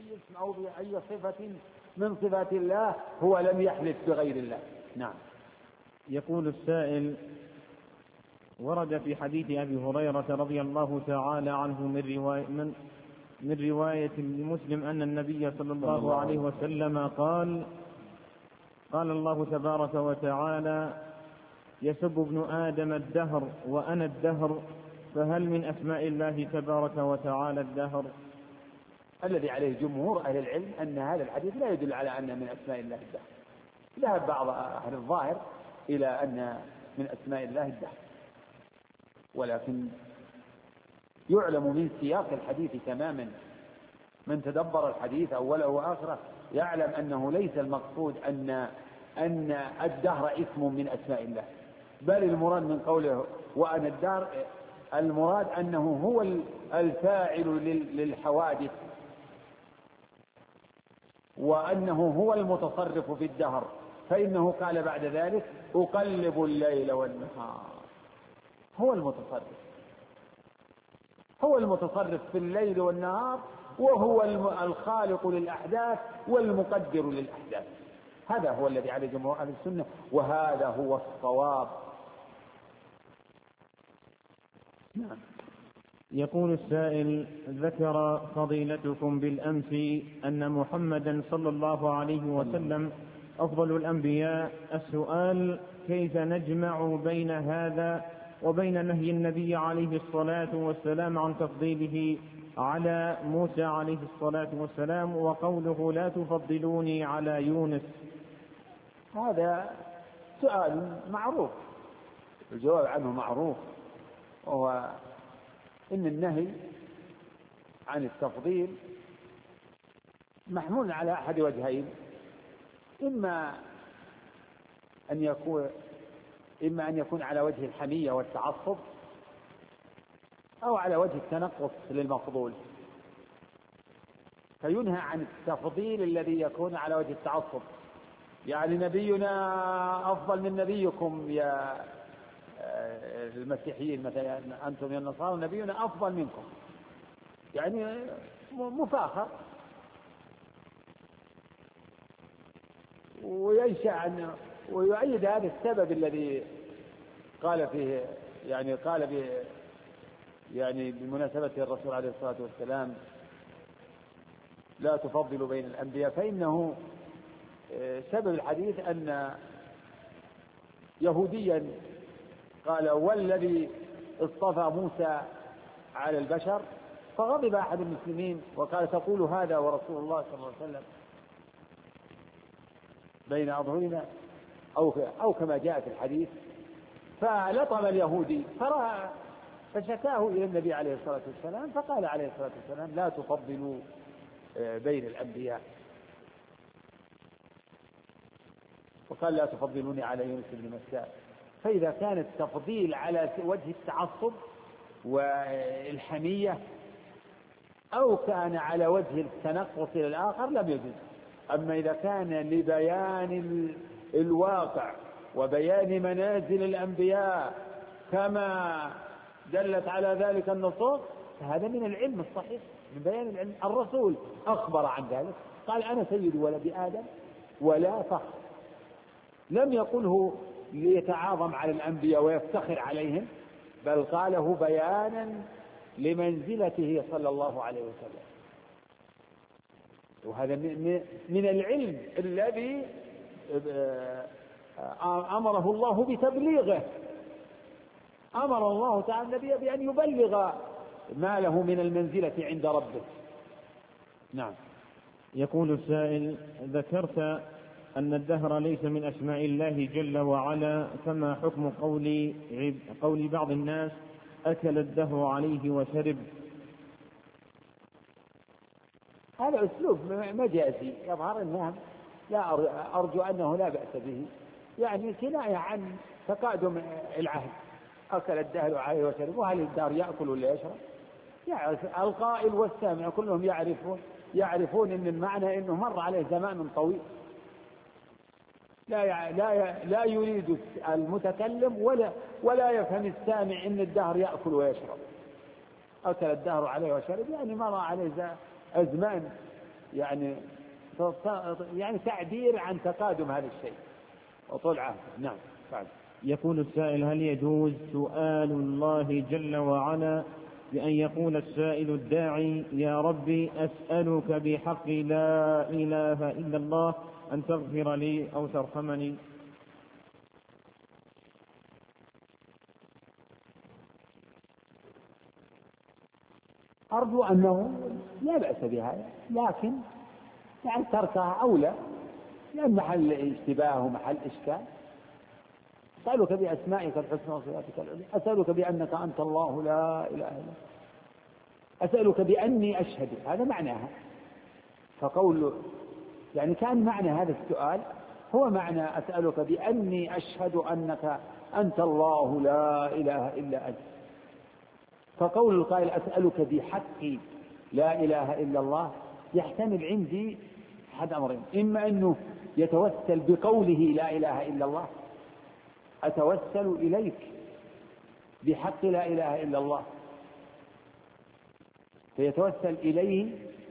بأي اسم أو بأي صفة من صفات الله هو لم يحلف بغير الله. نعم. يقول السائل: ورد في حديث أبي هريرة رضي الله تعالى عنه من رواية مسلم أن النبي صلى الله عليه وسلم قال الله تبارك وتعالى: يسب ابن آدم الدهر وأنا الدهر، فهل من أسماء الله تبارك وتعالى الدهر؟ الذي عليه جمهور أهل العلم أن هذا الحديث لا يدل على أن من أسماء الله الدهر. ذهب بعض أهل الظاهر إلى أن من أسماء الله الدهر، ولكن يعلم من سياق الحديث تماما، من تدبر الحديث أوله وآخره يعلم أنه ليس المقصود أن الدهر اسم من أسماء الله، بل المراد من قوله وأنا الدهر المراد أنه هو الفاعل للحوادث، وأنه هو المتصرف في الدهر، فإنه قال بعد ذلك أقلب الليل والنهار. هو المتصرف في الليل والنهار، وهو الخالق للأحداث والمقدر للأحداث. هذا هو الذي عليه جمهور أهل السنة، وهذا هو الصواب. نعم. يقول السائل: ذكر فضيلتكم بالأمس أن محمدا صلى الله عليه وسلم أفضل الأنبياء. السؤال: كيف نجمع بين هذا وبين نهي النبي عليه الصلاة والسلام عن تفضيله على موسى عليه الصلاة والسلام، وقوله لا تفضلوني على يونس؟ هذا سؤال معروف، الجواب عنه معروف، وهو إن النهي عن التفضيل محمول على أحد وجهين: إما أن يكون على وجه الحمية والتعصب، أو على وجه التنقص للمفضول، فينهى عن التفضيل الذي يكون على وجه التعصب، يعني نبينا أفضل من نبيكم يا المسيحيين مثلا، أنتم يا النصارى نبينا أفضل منكم، يعني مفاخر، ويؤيد هذا السبب الذي قال فيه، يعني بمناسبة الرسول عليه الصلاة والسلام لا تفضلوا بين الأنبياء، فإنه سبب الحديث أن يهوديا قال والذي اصطفى موسى على البشر، فغضب أحد المسلمين وقال تقول هذا ورسول الله صلى الله عليه وسلم بين أظهرنا، أو كما جاء في الحديث، فلطم اليهودي فشكاه إلى النبي عليه الصلاة والسلام، فقال عليه الصلاة والسلام لا تفضلوا بين الأنبياء، وقال لا تفضلوني على يونس بن متى. فإذا كان التفضيل على وجه التعصب والحمية أو كان على وجه التنقص إلى الآخر لم يجوز. أما إذا كان لبيان الواقع وبيان منازل الأنبياء كما دلت على ذلك النصوص، فهذا من العلم الصحيح، من بيان العلم. الرسول أخبر عن ذلك، قال أنا سيد ولد آدم ولا فخر، لم يقله ليتعاظم على الأنبياء ويفتخر عليهم، بل قاله بيانا لمنزلته صلى الله عليه وسلم. وهذا من العلم الذي أمره الله بتبليغه، أمر الله تعالى النبي بأن يبلغ ما له من المنزلة عند ربه. نعم. يقول السائل: ذكرت أن الدهر ليس من أسماء الله جل وعلا، فما حكم قول بعض الناس أكل الدهر عليه وشرب؟ هذا أسلوب مجازي يظهر أنه لا أرجو أنه لا بأس به، يعني كناية عن تقادم العهد، أكل الدهر عليه وشرب، وهل الدهر يأكل ولا يشرب؟ يعرف القائل والسامع كلهم يعرفون أن المعنى أنه مر عليه زمان طويل، لا يريد المتكلم ولا يفهم السامع أن الدهر يأكل ويشرب. أكل الدهر عليه وشرب يعني مر عليه أزمان يعني تعبير عن تقادم هذا الشيء وطول عهد. نعم. فعلا. يقول السائل: هل يجوز سؤال الله جل وعلا بأن يقول السائل الداعي: يا ربي أسألك بحق لا إله إلا الله أن تغفر لي أو ترحمني؟ أرجو أنه لا بأس بهذا، لكن يعني تركها أولى، لأن محل اشتباه ومحل إشكال. أسألك بأسمائك الحسنى وصفاتك العلى، أسألك بأنك أنت الله لا إله إلا أنت، أسألك بأني أشهد، هذا معناها. فقول يعني كان معنى هذا السؤال هو معنى أسألك بأني أشهد أنك أنت الله لا إله إلا أنت. فقول القائل أسألك بحق لا إله إلا الله يحتمل عندي أحد أمرين: إما أنه يتوسل بقوله لا إله إلا الله، أتوسل إليك بحق لا إله إلا الله، فيتوسل إليه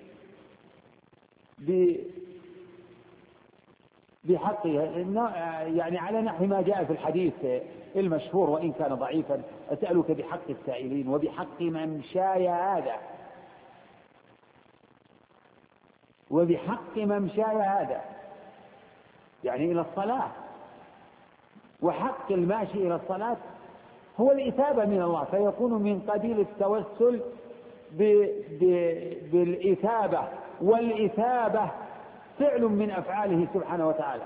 بحقه، يعني على نحو ما جاء في الحديث المشهور وإن كان ضعيفا: أسألك بحق السائلين وبحق ممشاي هذا وبحق ممشاي هذا، يعني إلى الصلاة. وحق الماشي إلى الصلاة هو الإثابة من الله، فيكون من قبيل التوسل بالإثابة، والإثابة فعل من أفعاله سبحانه وتعالى.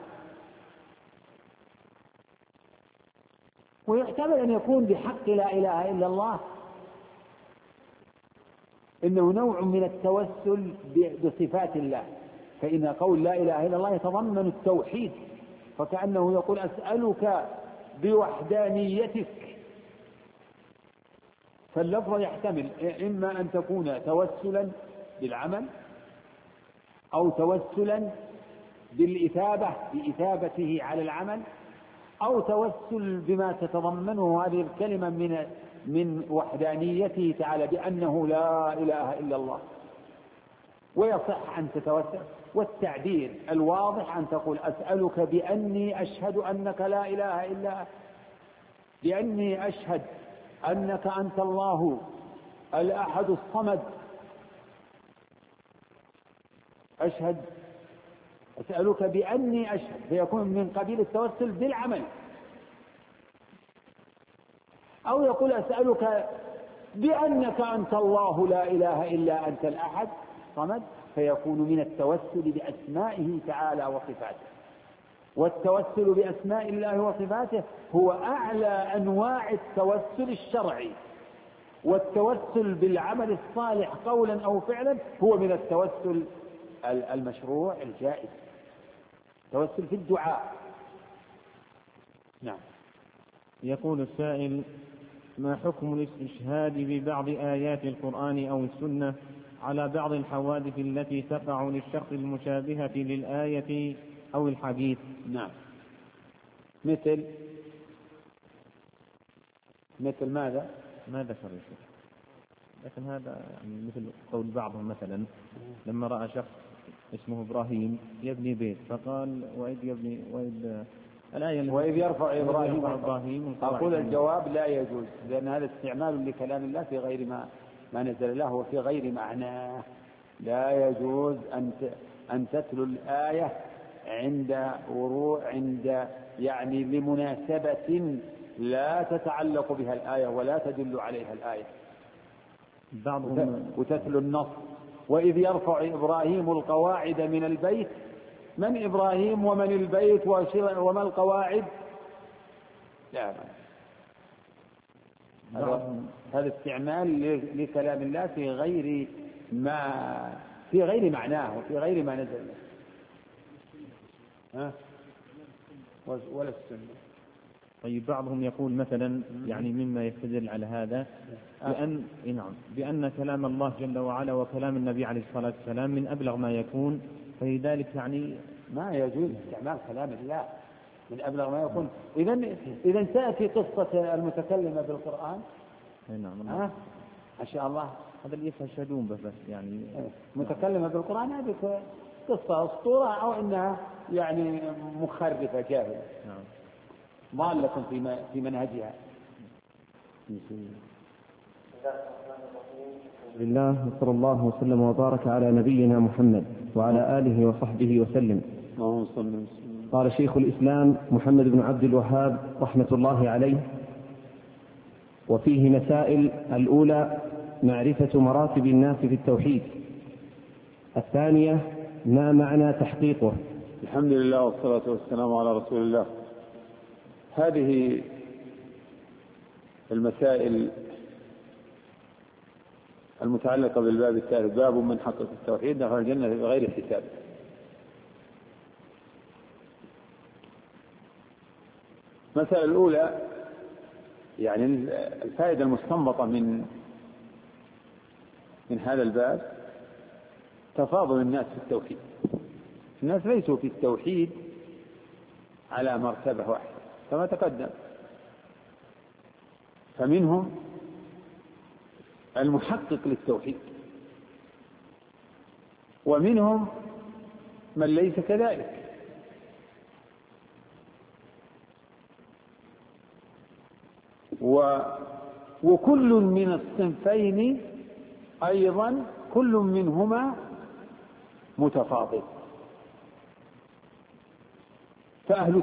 ويحتمل أن يكون بحق لا إله إلا الله إنه نوع من التوسل بصفات الله، فإن قول لا إله إلا الله يتضمن التوحيد، فكأنه يقول أسألك بوحدانيتك. فاللفظ يحتمل إما أن تكون توسلا بالعمل، أو توسلا بالإثابة بإثابته على العمل، أو توسل بما تتضمنه هذه الكلمة من وحدانيته تعالى بأنه لا إله إلا الله. ويصح أن تتوسل، والتعبير الواضح أن تقول أسألك بأني أشهد أنك لا إله إلا أنت، بأني أشهد أنك أنت الله الأحد الصمد، أسألك بأني أشهد، فيكون من قبيل التوسل بالعمل. أو يقول أسألك بأنك أنت الله لا إله إلا أنت الأحد الصمد، فيكون من التوسل بأسمائه تعالى وصفاته. والتوسل بأسماء الله وصفاته هو أعلى أنواع التوسل الشرعي، والتوسل بالعمل الصالح قولا أو فعلا هو من التوسل المشروع الجائز، توسل في الدعاء. نعم. يقول السائل: ما حكم الاستشهاد ببعض آيات القرآن أو السنة على بعض الحوادث التي تقع للشخص المشابهة للآية أو الحديث؟ نعم. مثل ماذا ذكر الشيخ؟ لكن هذا يعني مثل قول بعضهم مثلا لما رأى شخص اسمه إبراهيم يبني بيت فقال وإذ يرفع إبراهيم. أقول الجواب لا يجوز، لأن هذا استعمال لكلام الله في غير ما نزل له وفي غير معناه. لا يجوز أن تتلو الآية عند يعني لمناسبة لا تتعلق بها الآية ولا تدل عليها الآية، وتتلو النص. وإذ يرفع إبراهيم القواعد من البيت، من إبراهيم ومن البيت وما القواعد؟ لا، هذا استعمال لكلام الله في غير معناه وفي غير ما نزل ولا السنة. طيب بعضهم يقول مثلا يعني مما يستدل على هذا بأن كلام الله جل وعلا وكلام النبي عليه الصلاة والسلام من أبلغ ما يكون، فلذلك يعني ما يجوز استعمال كلام الله من أبلغ ما يكون. إذا تأتي قصة المتكلمة بالقرآن ما شاء الله هذا اللي يشهدون بس يعني متكلمة بالقرآن هذه قصة أسطورة أو إنها يعني مخرفة جاهلة ضالة في منهجها. لله، وصلى الله وسلم وبارك على نبينا محمد وعلى آله وصحبه وسلم. قال شيخ الإسلام محمد بن عبد الوهاب رحمة الله عليه: وفيه مسائل. الأولى معرفة مراتب الناس في التوحيد. الثانية ما معنى تحقيقه. الحمد لله والصلاة والسلام على رسول الله. هذه المسائل المتعلقة بالباب الثالث، باب من حقق التوحيد دخل الجنة بغير حساب. المسألة الأولى يعني الفائدة المستنبطة من هذا الباب تفاضل الناس في التوحيد. الناس ليسوا في التوحيد على مرتبة واحدة كما تقدم، فمنهم المحقق للتوحيد ومنهم من ليس كذلك، وكل من الصنفين أيضا كل منهما متفاضل. فأهل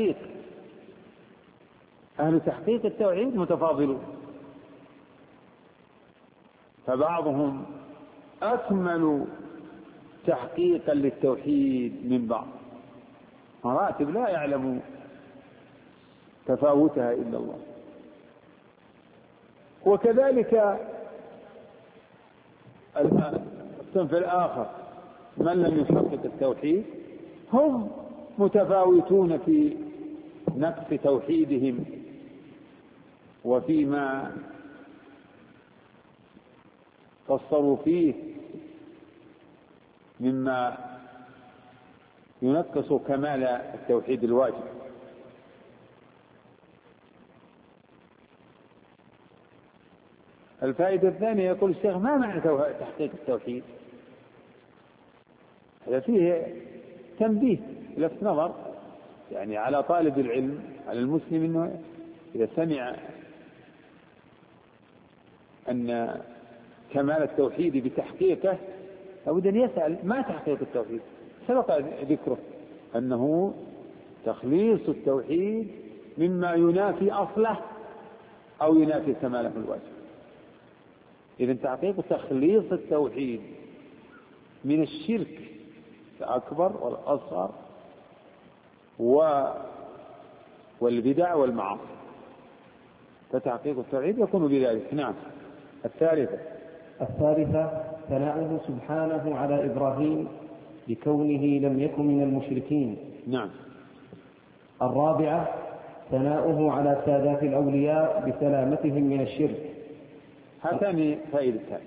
تحقيق التوحيد متفاضلون، فبعضهم أكمل تحقيقا للتوحيد من بعض، مراتب لا يعلم تفاوتها إلا الله. وكذلك الصنف الآخر من لم يحقق التوحيد هم متفاوتون في نقص توحيدهم وفيما قصروا فيه مما ينقص كمال التوحيد الواجب. الفائدة الثانية يقول الشيخ: ما معنى تحقيق التوحيد؟ هذا فيه تنبيه لفت نظر يعني على طالب العلم، على المسلم، انه اذا سمع ان كمال التوحيد بتحقيقه لابد ان يسأل ما تحقيق التوحيد. سبق ذكره انه تخليص التوحيد مما ينافي اصله او ينافي كماله الواجب. إذا تحقيق تخليص التوحيد من الشرك الأكبر والأصغر والبدع والمعاصي، فتحقيق التوحيد يكون بذلك. نعم. الثالثة ثناؤه سبحانه على إبراهيم بكونه لم يكن من المشركين. نعم. الرابعة ثناؤه على سادات الأولياء بسلامتهم من الشرك. هاتان فائدتان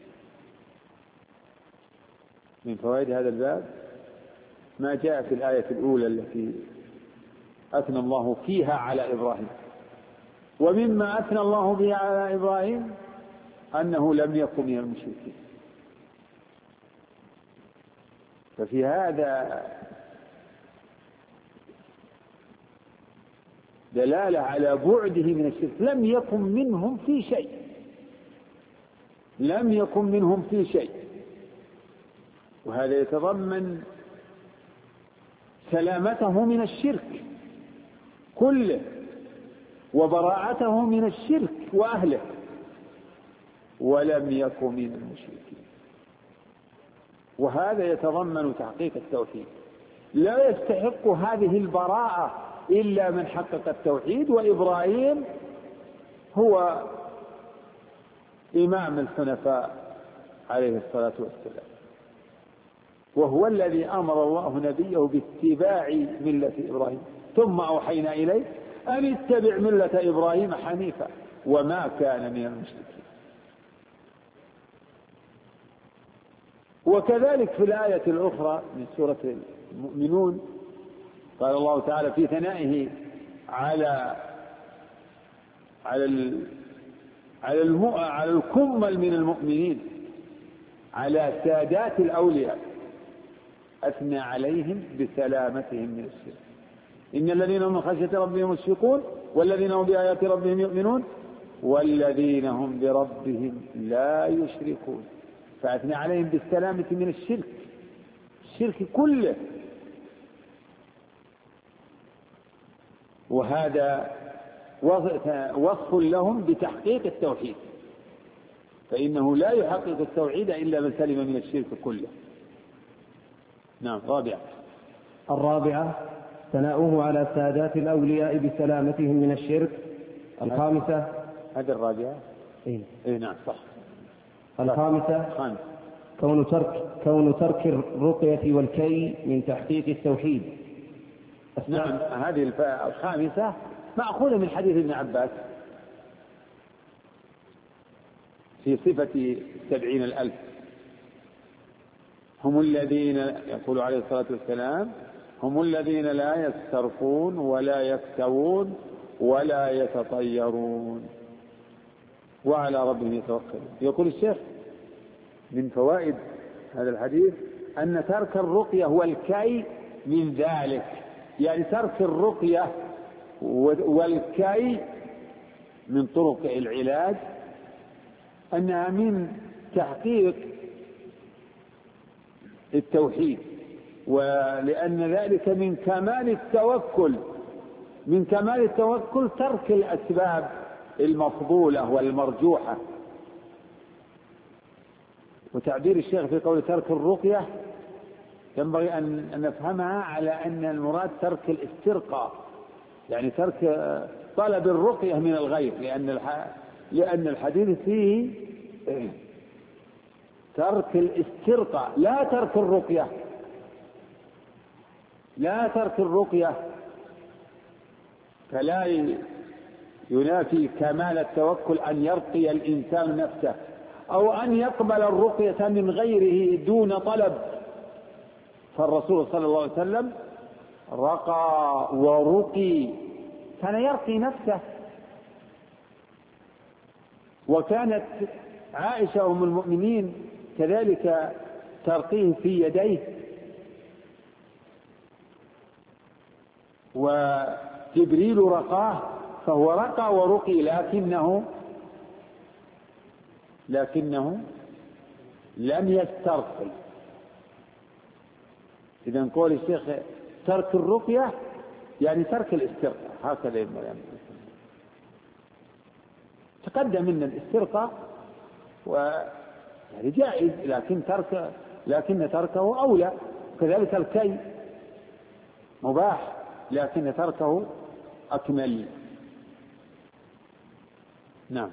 من فوائد هذا الباب: ما جاء في الآية الأولى التي أثنى الله فيها على إبراهيم، ومما أثنى الله بها على إبراهيم أنه لم يكن من المشركين. ففي هذا دلالة على بعده من الشرك، لم يكن منهم في شيء، لم يكن منهم في شيء. وهذا يتضمن سلامته من الشرك كله وبراءته من الشرك وأهله، ولم يكن من المشركين. وهذا يتضمن تحقيق التوحيد. لا يستحق هذه البراءة إلا من حقق التوحيد، وإبراهيم هو إمام الحنفاء عليه الصلاة والسلام، وهو الذي أمر الله نبيه باتباع ملة إبراهيم: ثم أوحينا إليه أن اتبع ملة إبراهيم حنيفا وما كان من المشركين. وكذلك في الآية الأخرى من سورة المؤمنون قال الله تعالى في ثنائه على على الكمل من المؤمنين، على سادات الأولياء، أثنى عليهم بسلامتهم من الشرك. إن الذين هم من خشية ربهم مشفقون والذين هم بآيات ربهم يؤمنون والذين هم بربهم لا يشركون. فأثنى عليهم بالسلامة من الشرك كله. وهذا وصف لهم بتحقيق التوحيد، فإنه لا يحقق التوحيد إلا من سلم من الشرك كله. نعم. الرابعة ثناؤه على سادات الأولياء بسلامتهم من الشرك. الخامسة هذه الرابعة. نعم صح. الخامسة كون ترك الرقية والكي من تحقيق التوحيد. نعم. هذه الخامسة مأخوذة من حديث ابن عباس في صفة 70,000. هم الذين يقول عليه الصلاة والسلام هم الذين لا يسترقون ولا يكتوون ولا يتطيرون وعلى ربهم يتوكلون. يقول الشيخ من فوائد هذا الحديث أن ترك الرقية والكي من ذلك، يعني ترك الرقية والكي من طرق العلاج، أنها من تحقيق التوحيد، ولأن ذلك من كمال التوكل ترك الأسباب المفضولة والمرجوحة. وتعبير الشيخ في قول ترك الرقية ينبغي أن نفهمها على أن المراد ترك الاسترقاء، يعني ترك طلب الرقية من الغير، لأن الحديث فيه ترك الاسترقاء لا ترك الرقية، فلا ينافي كمال التوكل أن يرقي الإنسان نفسه أو أن يقبل الرقية من غيره دون طلب. فالرسول صلى الله عليه وسلم رقى ورقي، كان يرقي نفسه. وكانت عائشة أم المؤمنين كذلك ترقيه في يديه، وجبريل رقاه فهو رقى ورقي، لكنه لم يسترقي. إذن قول الشيخ ترك الرقية يعني ترك الاسترقاء، هكذا يعني تقدم من الاسترقاء يعني جائز، لكن تركه أولى. كذلك الكي مباح لكن تركه أكمل. نعم.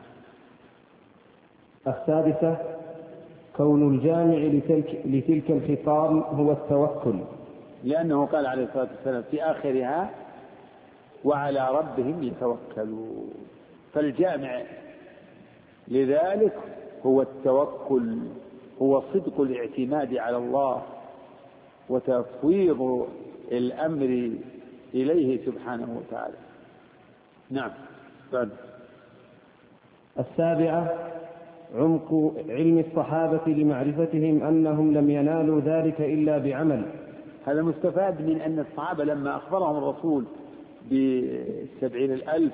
السادسة كون الجامع لتلك الخصال هو التوكل، لأنه قال عليه الصلاة والسلام في آخرها وعلى ربهم يتوكلون. فالجامع لذلك هو التوكل، هو صدق الاعتماد على الله وتفويض الأمر إليه سبحانه وتعالى. نعم. بعد. السابعة عمق علم الصحابة لمعرفتهم أنهم لم ينالوا ذلك إلا بعمل. هذا مستفاد من أن الصحابة لما أخبرهم الرسول ب70,000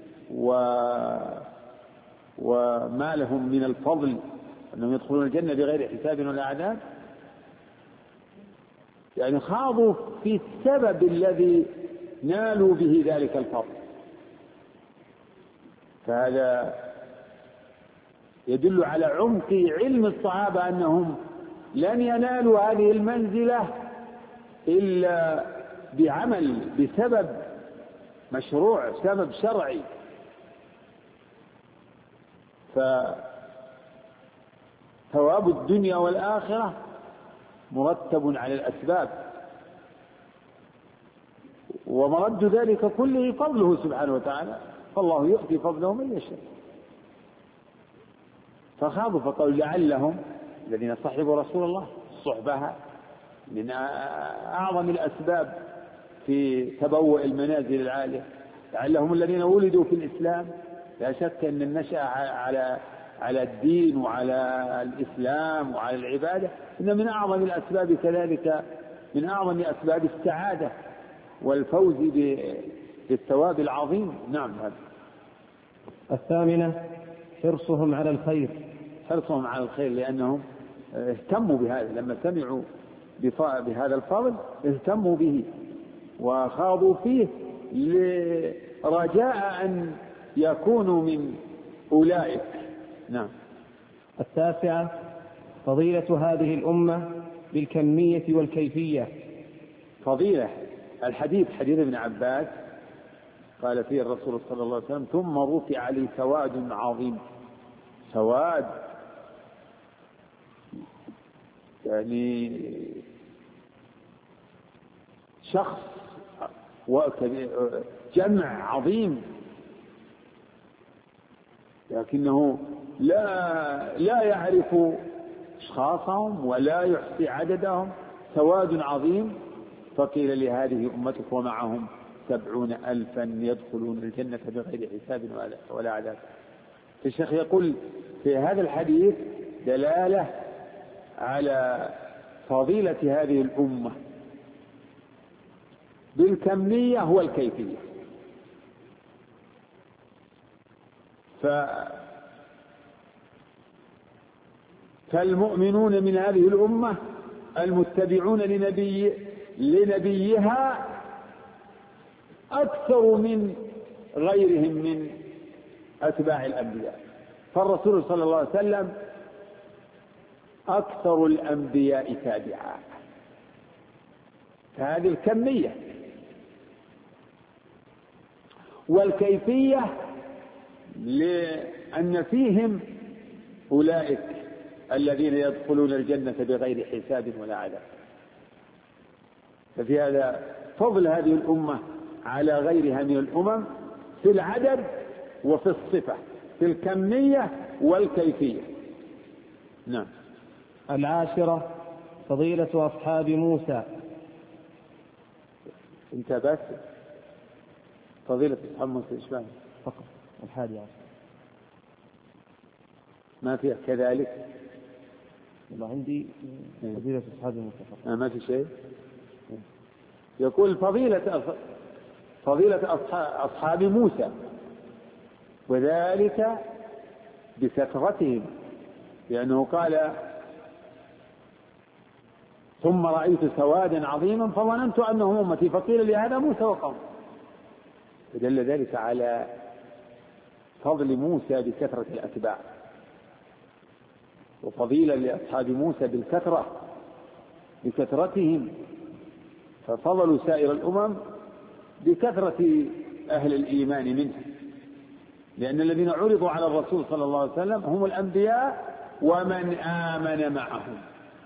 وما لهم من الفضل أنهم يدخلون الجنة بغير حساب ولا عذاب، يعني خاضوا في السبب الذي نالوا به ذلك الفضل. فهذا يدل على عمق علم الصحابة أنهم لن ينالوا هذه المنزلة إلا بعمل، بسبب مشروع، سبب شرعي. فثواب الدنيا والآخرة مرتب على الأسباب، ومرد ذلك كله فضله سبحانه وتعالى، فالله يؤتي فضله من يشاء. فخاضوا فقالوا لعلهم الذين صحبوا رسول الله، الصحبة من أعظم الأسباب في تبوء المنازل العالية، لعلهم الذين ولدوا في الإسلام، لا شك أن النشأة على الدين وعلى الإسلام وعلى العبادة إن من أعظم الأسباب كذلك، من أعظم أسباب السعادة والفوز بالثواب العظيم. نعم. هذا. الثامنة حرصهم على الخير. حرصهم على الخير لأنهم اهتموا بهذا، لما سمعوا بهذا الفضل اهتموا به وخاضوا فيه رجاء أن يكونوا من أولئك. نعم. التاسعة فضيلة هذه الأمة بالكمية والكيفية. فضيلة الحديث، حديث ابن عباس قال فيه الرسول صلى الله عليه وسلم: ثم رفع لي سواد عظيم. سواد يعني شخص جمع عظيم، لكنه لا يعرف أشخاصهم ولا يحصي عددهم. سواد عظيم. فقيل لهذه أمتك ومعهم 70,000 يدخلون الجنة بغير حساب ولا عذاب. الشيخ يقول في هذا الحديث دلالة على فضيلة هذه الأمة بالكمية والكيفية. فالمؤمنون من هذه الأمة المتبعون لنبيها أكثر من غيرهم من أتباع الأنبياء. فالرسول صلى الله عليه وسلم أكثر الأنبياء تابعا. فهذه الكمية. والكيفية لأن فيهم أولئك الذين يدخلون الجنة بغير حساب ولا عذاب. ففي هذا فضل هذه الأمة على غيرها من الأمم في العدد وفي الصفة، في الكمية والكيفية. نعم. العاشرة فضيلة أصحاب موسى. انت بس فضيلة أصحاب موسى إشبان فقط. 11 ما فيها كذلك. والله عندي فضيلة أصحاب موسى ما في شيء. يقول فضيلة أصحاب موسى، وذلك بكثرتهم، لأنه قال: ثم رأيت سوادا عظيما فظننت أنهم أمتي فقيل لهذا موسى وقومه. فدل ذلك على فضل موسى بكثرة الأتباع، وفضيلة لأصحاب موسى بكثرتهم، ففضلوا سائر الأمم بكثرة أهل الإيمان منهم، لأن الذين عرضوا على الرسول صلى الله عليه وسلم هم الأنبياء ومن آمن معهم.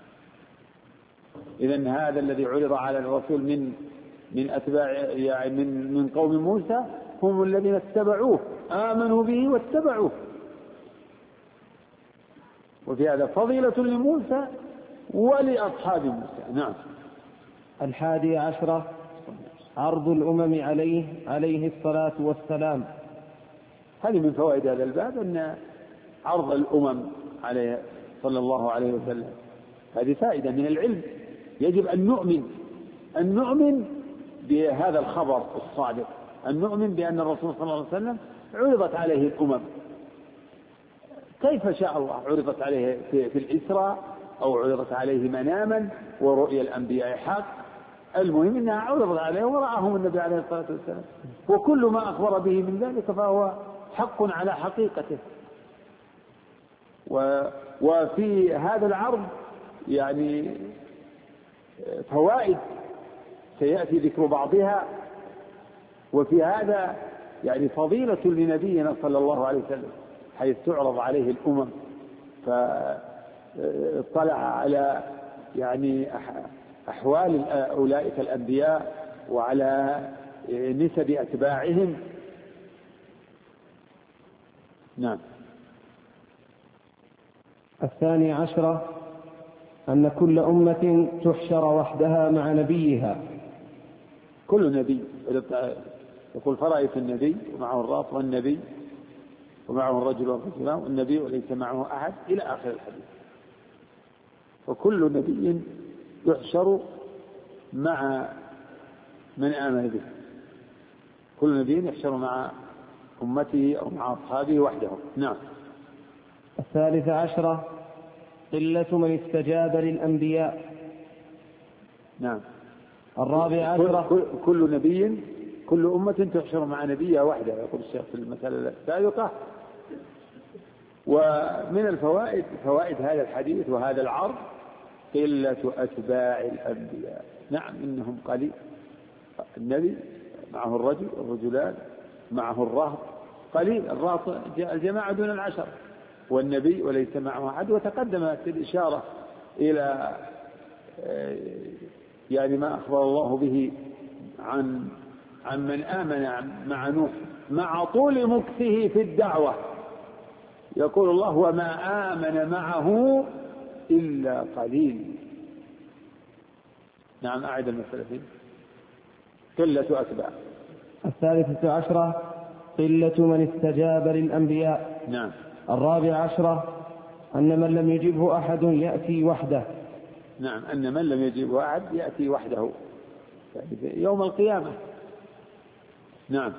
إذن هذا الذي عرض على الرسول من أتباع يعني من قوم موسى هم الذين اتبعوه، آمنوا به واتبعوه. وفي هذا فضيلة لموسى ولأصحاب موسى. نعم. 11 عرض الأمم عليه الصلاة والسلام. هذه من فوائد هذا الباب أن عرض الأمم عليه صلى الله عليه وسلم، هذه فائدة من العلم. يجب أن نؤمن بهذا الخبر الصادق، أن نؤمن بأن الرسول صلى الله عليه وسلم عرضت عليه الأمم كيف شاء الله، عرضت عليه في الإسراء أو عرضت عليه مناما ورؤيا الأنبياء حق. المهم أنها عرضت عليه ورآهم النبي عليه الصلاة والسلام، وكل ما أخبر به من ذلك فهو حق على حقيقته. وفي هذا العرض يعني فوائد سيأتي ذكر بعضها، وفي هذا يعني فضيلة لنبينا صلى الله عليه وسلم حيث تعرض عليه الأمم، فاطلع على يعني أحوال أولئك الأنبياء وعلى نسب أتباعهم. نعم. 12 أن كل أمة تحشر وحدها مع نبيها. كل نبي يقول فرأيت النبي ومعه الراس والنبي ومعه الرجل والرجلان والنبي وليس معه أحد إلى آخر الحديث. وكل نبي يحشر مع من آمن به، كل نبي يحشر مع أمته أو مع أصحابه وحده. نعم. 13 قلة من استجاب للأنبياء. نعم. 14 كل نبي، كل أمة تحشر مع نبيها وحده، يقول الشيخ في المسألة السابقة. ومن الفوائد، فوائد هذا الحديث وهذا العرض، قلة أتباع الأنبياء. نعم إنهم قليل، النبي معه الرجل والرجلان معه الرهط قليل، الرهط الجماعة دون العشر، والنبي وليس معه أحد. وتقدمت الإشارة إلى يعني ما أخبر الله به عن من آمن مع نوح مع طول مكثه في الدعوة. يقول الله وما آمن معه إلا قليل. نعم. أعد المسألة فيه. قلة أتباع. 13 قلة من استجاب للأنبياء. نعم. 14 أن من لم يجبه أحد يأتي وحده. نعم. أن من لم يجبه أحد يأتي وحده يوم القيامة. نعم.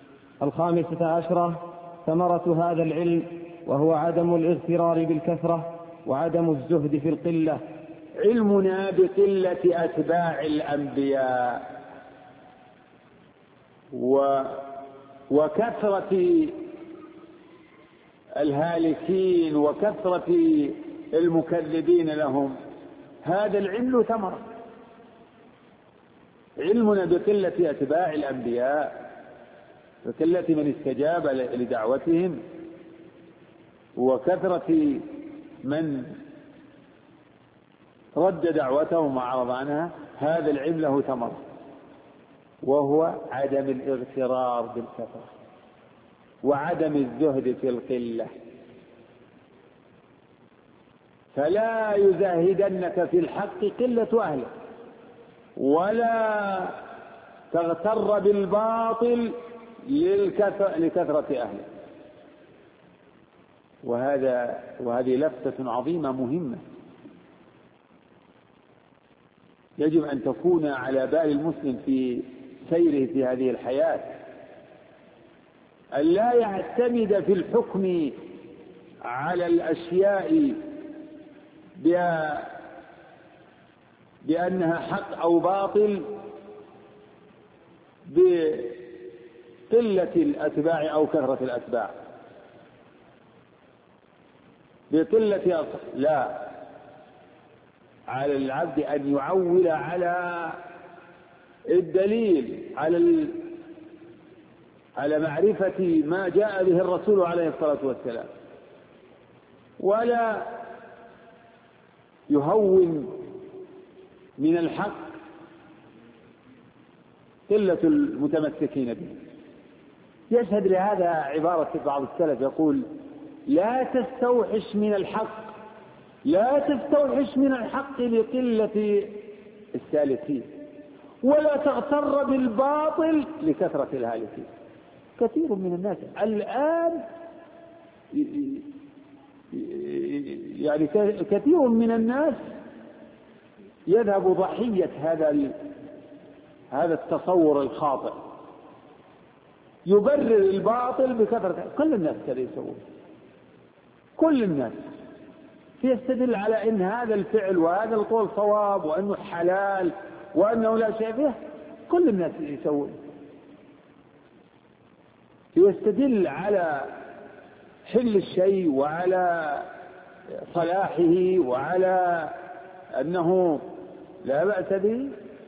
15 ثمرة هذا العلم، وهو عدم الاغترار بالكثرة وعدم الزهد في القلة. علمنا بقلة أتباع الأنبياء وكثرة الهالكين وكثرة المكذبين لهم، هذا العلم له ثمرة. علمنا بقلة أتباع الأنبياء وقلة من استجاب لدعوتهم وكثرة من رد دعوتهم وعرض عنها، هذا العلم له ثمرة، وهو عدم الاغترار بالكثرة وعدم الزهد في القلة. فلا يزاهدنك في الحق قلة أهله، ولا تغتر بالباطل لكثرة أهله. وهذه لفتة عظيمة مهمة يجب أن تكون على بال المسلم في سيره في هذه الحياة، أن لا يعتمد في الحكم على الأشياء بأنها حق أو باطل بقلة الأتباع أو كثرة الأتباع، بقلة لا، على العبد أن يعول على الدليل، على معرفة ما جاء به الرسول عليه الصلاة والسلام، ولا يهون من الحق قلة المتمسكين به. يشهد لهذا عبارة بعض السلف يقول لا تستوحش من الحق، لا تستوحش من الحق لقلة السالكين، ولا تغتر بالباطل لكثرة الهالكين. كثير من الناس الآن يعني كثير من الناس يذهب ضحية هذا التصور الخاطئ، يبرر الباطل بكثرة. كل الناس كذا يسوون، كل الناس يستدل على ان هذا الفعل وهذا القول صواب وانه حلال وانه لا شيء فيه، كل الناس يسوون، يستدل على حل الشيء وعلى صلاحه وعلى انه لا بأس به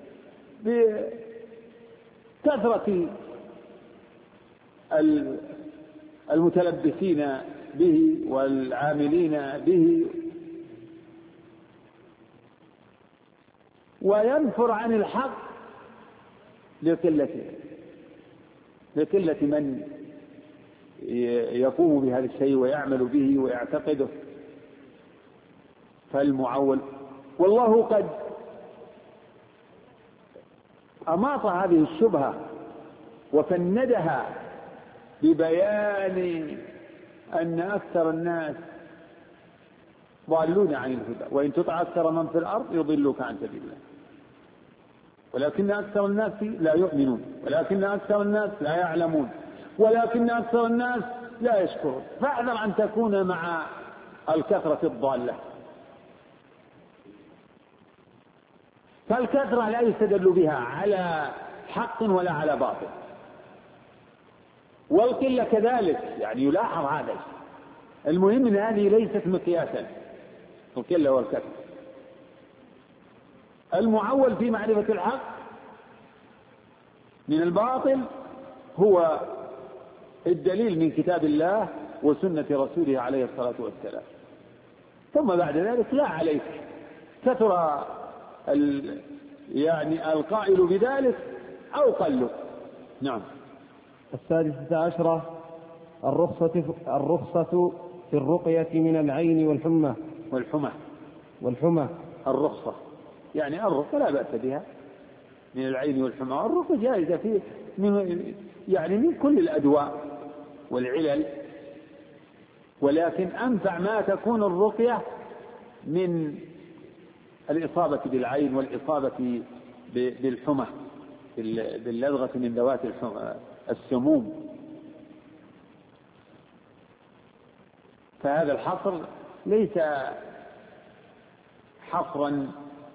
بكثرة المتلبسين به والعاملين به، وينفر عن الحق لقلة من يقوم بهذا الشيء ويعمل به ويعتقده. فالمعول، والله قد أماط هذه الشبهة وفندها ببيان أن أكثر الناس ضالون عن الهدى، وإن تطع أكثر من في الأرض يضلوك عن سبيل الله، ولكن أكثر الناس لا يؤمنون، ولكن أكثر الناس لا يعلمون، ولكن أكثر الناس لا يشكرون. فاحذر أن تكون مع الكثرة الضالة، فالكثرة لا يستدل بها على حق ولا على باطل، والقلة كذلك، يعني يلاحظ هذا. المهم أن هذه ليست مقياسا، القلة والكثرة. المعول في معرفة الحق من الباطل هو الدليل من كتاب الله وسنة رسوله عليه الصلاة والسلام، ثم بعد ذلك لا عليك كثر يعني القائل بذلك أو قل. نعم. 16 الرخصة في الرقية من العين والحمى. الرخصة يعني الرقية لا بأس بها من العين والحمى، الرقية جائزة في من كل الأدواء والعلل، ولكن أنفع ما تكون الرقية من الإصابة بالعين والإصابة بالحمى، باللدغة من ذوات السموم. فهذا الحصر ليس حصرا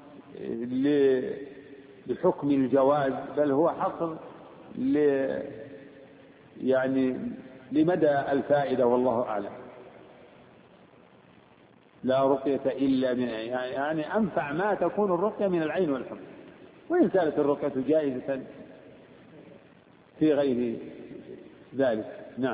بحكم الجواز، بل هو حصر لمدى الفائدة، والله أعلم. لا رقية إلا من يعني أنفع ما تكون الرقية من العين والحمى، وإن كانت الرقية جائزة في غير ذلك. نعم.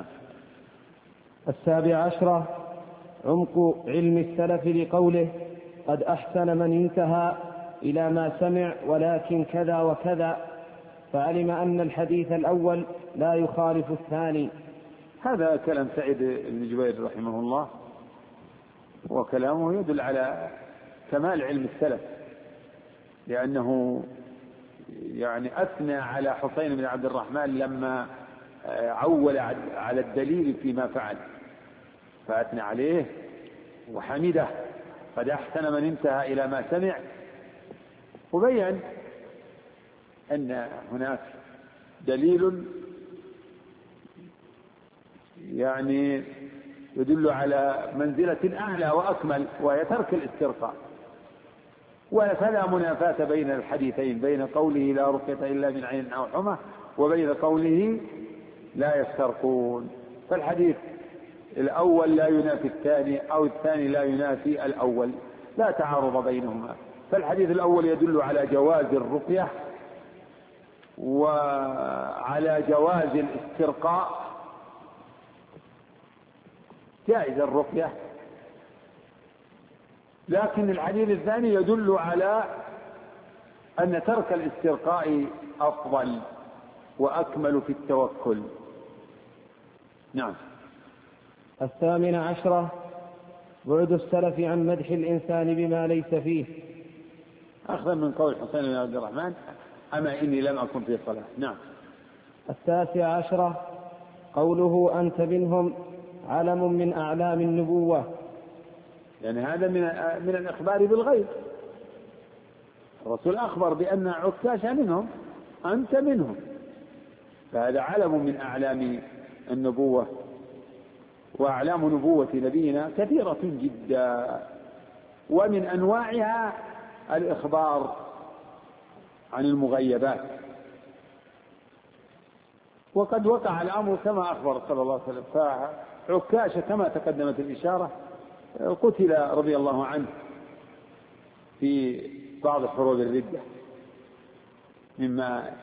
17 عمق علم السلف لقوله قد أحسن من انتهى إلى ما سمع ولكن كذا وكذا، فعلم أن الحديث الأول لا يخالف الثاني. هذا كلام سعيد بن جبير رحمه الله، وكلامه يدل على كمال علم السلف، لأنه أثنى على حسين بن عبد الرحمن لما عول على الدليل فيما فعل، فأثنى عليه وحمده قد أحسن من انتهى إلى ما سمع، وبين أن هناك دليل يدل على منزلة أعلى وأكمل، وهي ترك الاسترقاء. فلا منافاة بين الحديثين، بين قوله لا رقية إلا من عين أو حمى وبين قوله لا يسترقون. فالحديث الأول لا ينافي الثاني، أو الثاني لا ينافي الأول، لا تعارض بينهما. فالحديث الأول يدل على جواز الرقية وعلى جواز الاسترقاء، جائز الرقية، لكن الحديث الثاني يدل على أن ترك الاسترقاء أفضل وأكمل في التوكل. نعم. 18 بعد السلف عن مدح الإنسان بما ليس فيه، أخذا من قول حسين بن عبد الرحمن أما إني لم أكن في صلاة. نعم. 19 قوله أنت منهم علم من أعلام النبوة، يعني هذا من الإخبار بالغيب. الرسول أخبر بأن عكاشة منهم، أنت منهم، فهذا علم من أعلام النبوة. وأعلام نبوة نبينا كثيرة جدا، ومن أنواعها الإخبار عن المغيبات، وقد وقع الأمر كما أخبر صلى الله عليه وسلم. فعكاشة كما تقدمت الإشارة قتل رضي الله عنه في بعض حروب الردة، مما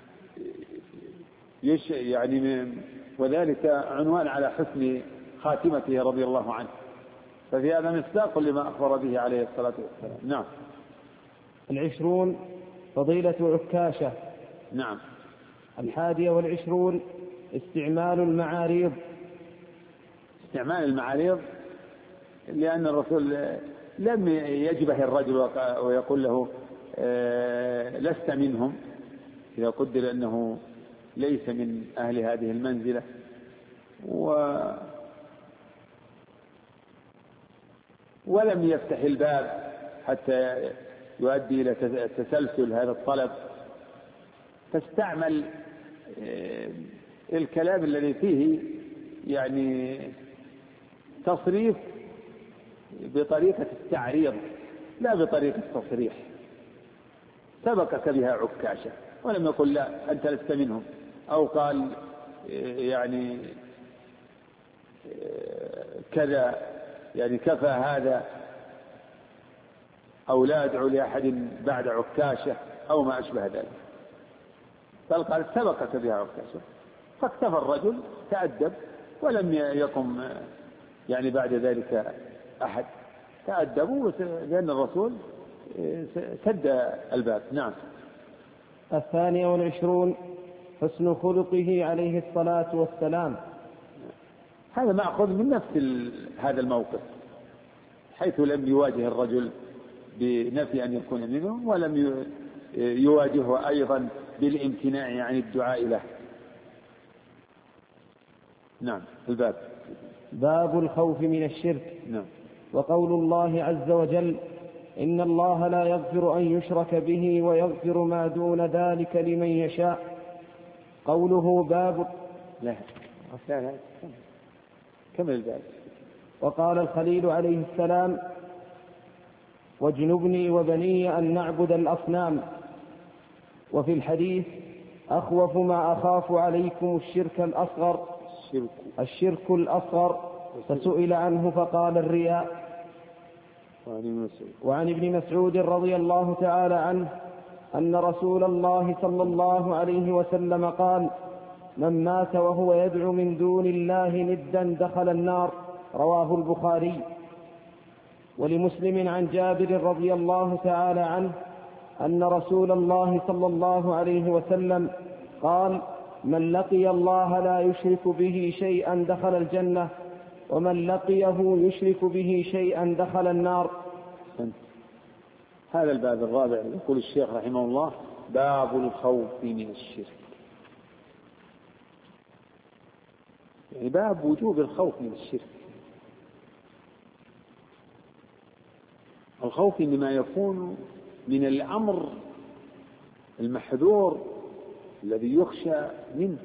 وذلك عنوان على حسن خاتمته رضي الله عنه، ففي هذا مصداق لما أخبر به عليه الصلاة والسلام. نعم. 20 فضيلة عكاشة. نعم. 21 استعمال المعاريض، لأن الرسول لم يجبه الرجل ويقول له لست منهم إذا قدر أنه ليس من أهل هذه المنزلة. ولم يفتح الباب حتى يؤدي إلى تسلسل هذا الطلب، فاستعمل الكلام الذي فيه يعني تصريف بطريقة التعريض لا بطريقة التصريح. سبقك بها عكاشة ولم يقل لا أنت لست منهم، أو قال يعني كذا يعني كفى هذا، أو لا أدعو لأحد بعد عكاشة أو ما أشبه ذلك، بل قال سبقك بها عكاشة. فاكتفى الرجل تأدب ولم يقم يعني بعد ذلك أحد، تأدبوا لأن الرسول سد الباب. نعم. 22 حسن خلقه عليه الصلاة والسلام. هذا مأخذ من نفس هذا الموقف، حيث لم يواجه الرجل بنفي أن يكون منه، ولم يواجهه أيضا بالامتناع عن الدعاء له. نعم. الباب باب الخوف من الشرك. نعم. وقول الله عز وجل إن الله لا يغفر أن يشرك به ويغفر ما دون ذلك لمن يشاء. قوله باب لا كمل الباب. وقال الخليل عليه السلام واجنبني وبني أن نعبد الأصنام. وفي الحديث أخوف ما أخاف عليكم الشرك الأصغر فسئل عنه فقال الرياء. وعن ابن مسعود رضي الله تعالى عنه أن رسول الله صلى الله عليه وسلم قال من مات وهو يدعو من دون الله ندا دخل النار. رواه البخاري. ولمسلم عن جابر رضي الله تعالى عنه أن رسول الله صلى الله عليه وسلم قال من لقي الله لا يشرك به شيئا دخل الجنة ومن لقيه يشرك به شيئا دخل النار. هذا الباب الرابع يقول الشيخ رحمه الله باب الخوف من الشرك، يعني باب وجوب الخوف من الشرك. الخوف إنما يكون من الأمر المحذور الذي يخشى منه.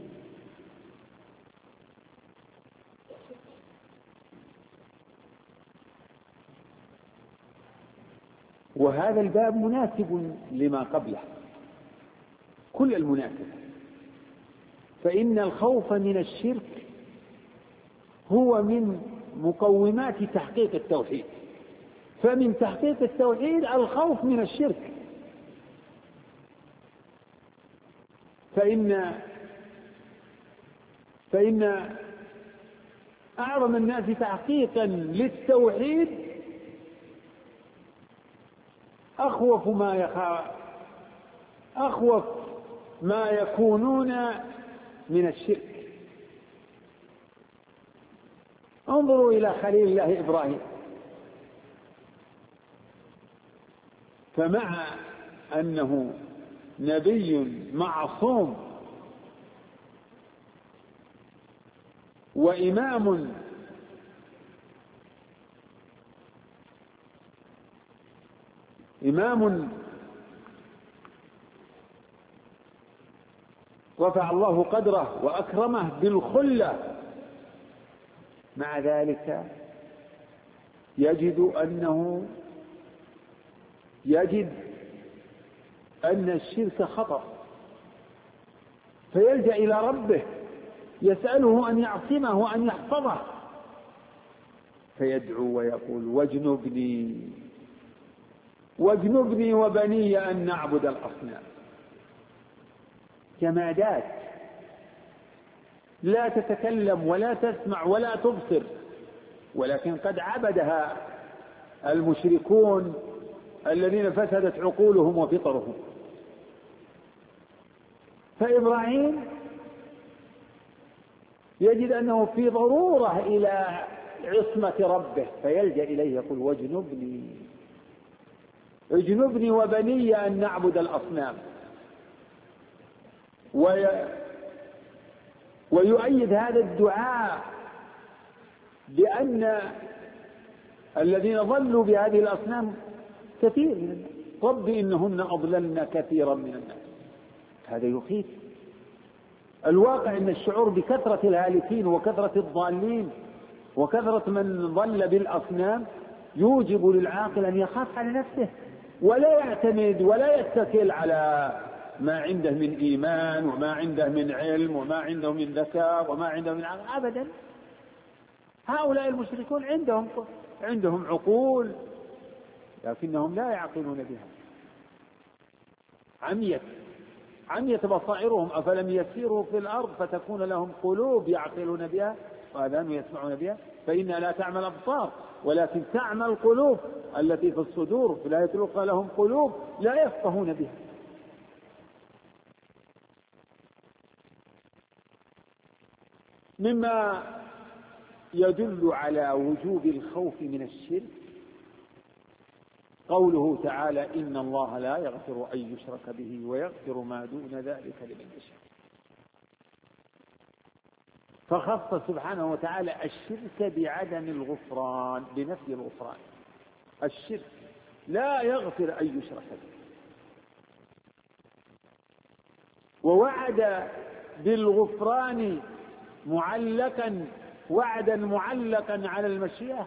وهذا الباب مناسب لما قبله كل المناسبة، فإن الخوف من الشرك هو من مقومات تحقيق التوحيد، فمن تحقيق التوحيد الخوف من الشرك. فإن أعظم الناس تحقيقا للتوحيد أخوف ما يكونون من الشرك. انظروا إلى خليل الله إبراهيم، فمع أنه نبي معصوم وإمام رفع الله قدره وأكرمه بالخلة، مع ذلك يجد أن الشرك خطر، فيلجأ إلى ربه يسأله أن يعصمه وأن يحفظه، فيدعو ويقول واجنبني وبني أن نعبد الأصنام. جمادات لا تتكلم ولا تسمع ولا تبصر، ولكن قد عبدها المشركون الذين فسدت عقولهم وفطرهم. فإبراهيم يجد أنه في ضرورة إلى عصمة ربه، فيلجأ إليه يقول اجنبني وبني أن نعبد الأصنام. ويؤيد هذا الدعاء بأن الذين ضلوا بهذه الأصنام كثير من الناس. رب إنهن أضللن كثيرا من الناس. هذا يخيف. الواقع أن الشعور بكثرة الهالكين وكثرة الضالين وكثرة من ضل بالأصنام يوجب للعاقل أن يخاف على نفسه ولا يعتمد ولا يتكل على ما عنده من إيمان وما عنده من علم وما عنده من ذكاء وما عنده من عقل أبدا. هؤلاء المشركون عندهم عقول لكنهم لا يعقلون بها. عميت بصائرهم. أفلم يسيروا في الأرض فتكون لهم قلوب يعقلون بها وآذان يسمعون بها فإنها لا تعمى الأبصار ولكن تعمى القلوب التي في الصدور. في الآية الأخرى لهم قلوب لا يفقهون بها. مما يدل على وجوب الخوف من الشرك قوله تعالى إن الله لا يغفر أن يشرك به ويغفر ما دون ذلك لمن يشاء. فخص سبحانه وتعالى الشرك بعدم الغفران بنفي الغفران. الشرك لا يغفر أن يشرك به ووعد بالغفران وعدا معلقا على المشيئة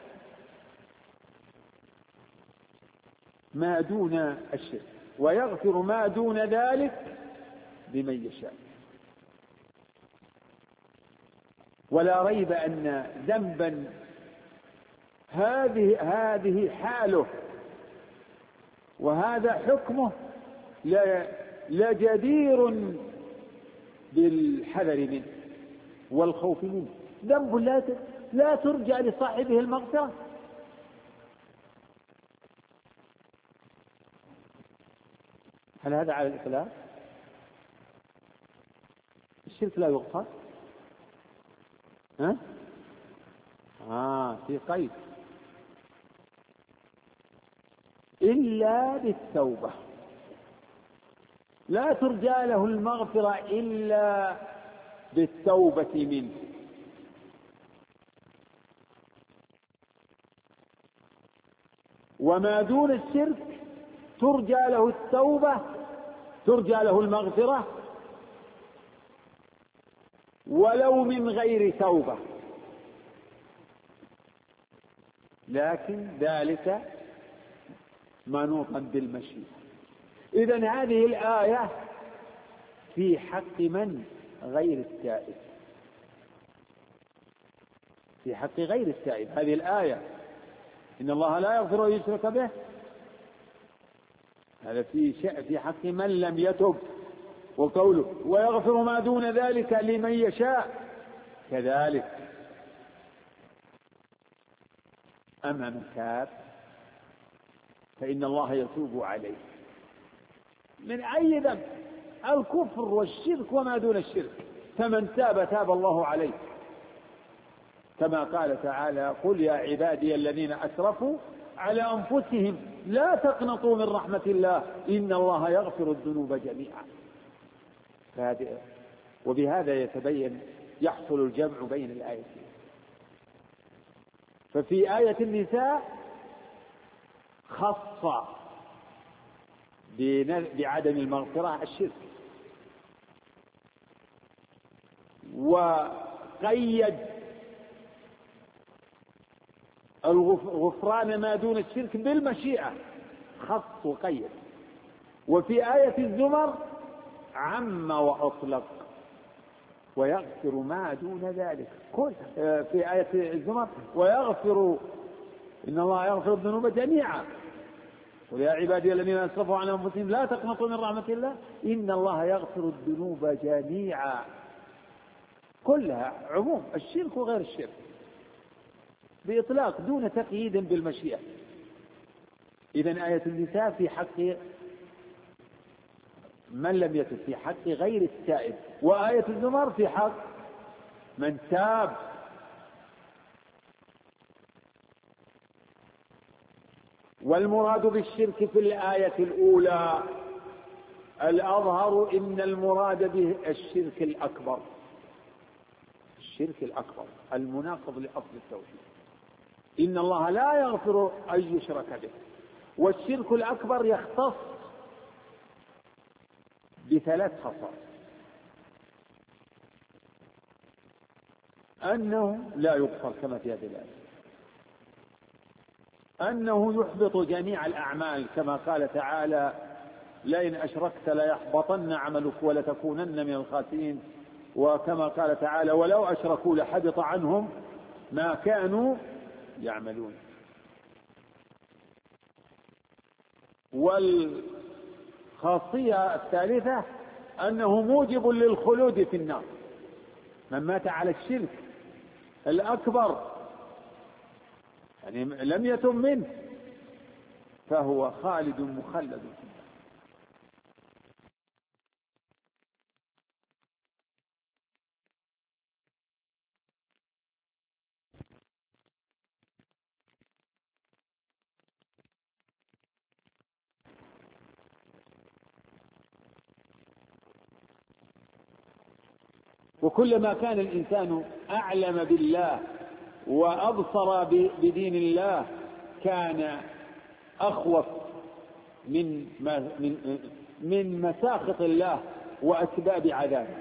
ما دون الشرك ويغفر ما دون ذلك لمن يشاء. ولا ريب أن ذنبا هذه حاله وهذا حكمه لجدير بالحذر منه والخوف منه. ذنب لا ترجع لصاحبه المغفرة. هل هذا على الإطلاق؟ الشرك لا يغفر؟ في قيد إلا بالتوبة. لا ترجى له المغفرة إلا بالتوبة منه. وما دون الشرك ترجى له التوبة ترجى له المغفرة ولو من غير توبة لكن ذلك منوطا بالمشيئة. إذن هذه الآية في حق من؟ غير التائب. في حق غير التائب. هذه الآية إن الله لا يغفر أن يشرك به هذا في حق من لم يتب. وقوله ويغفر ما دون ذلك لمن يشاء كذلك. أما من تاب فإن الله يتوب عليه من أي ذنب الكفر والشرك وما دون الشرك. فمن تاب الله عليه كما قال تعالى قل يا عبادي الذين أسرفوا على أنفسهم لا تقنطوا من رحمة الله إن الله يغفر الذنوب جميعا. وبهذا يحصل الجمع بين الآيتين. ففي آية النساء خص بعدم المغفرة الشرك وقيد الغفران ما دون الشرك بالمشيئة خص وقيد. وفي آية الزمر عم وأطلق ويغفر ما دون ذلك. في آية الزمر ويغفر إن الله يغفر الذنوب جميعا ويا عبادي الذين أسرفوا على أنفسهم لا تقنطوا من رحمة الله إن الله يغفر الذنوب جميعا. كلها عموم الشرك وغير الشرك بإطلاق دون تقييد بالمشيئة. إذن آية النساء في حق من لم يتب في حق غير التائب وآية الزمر في حق من تاب. والمراد بالشرك في الآية الأولى الأظهر إن المراد به الشرك الأكبر المناقض لأصل التوحيد. إن الله لا يغفر أن يشرك به. والشرك الأكبر يختص بثلاث خصائص: أنه لا يغفر كما في هذه الآية، أنه يحبط جميع الأعمال كما قال تعالى: لئن أشركت ليحبطن عملك ولتكونن من الخاسرين، وكما قال تعالى: ولو أشركوا لحبط عنهم ما كانوا يعملون. والخاصية الثالثة أنه موجب للخلود في النار. من مات على الشرك الأكبر يعني لم يتم منه فهو خالد مخلد في النار. وكلما كان الإنسان أعلم بالله وأبصر بدين الله كان أخوف من مساخط الله وأسباب عذابه.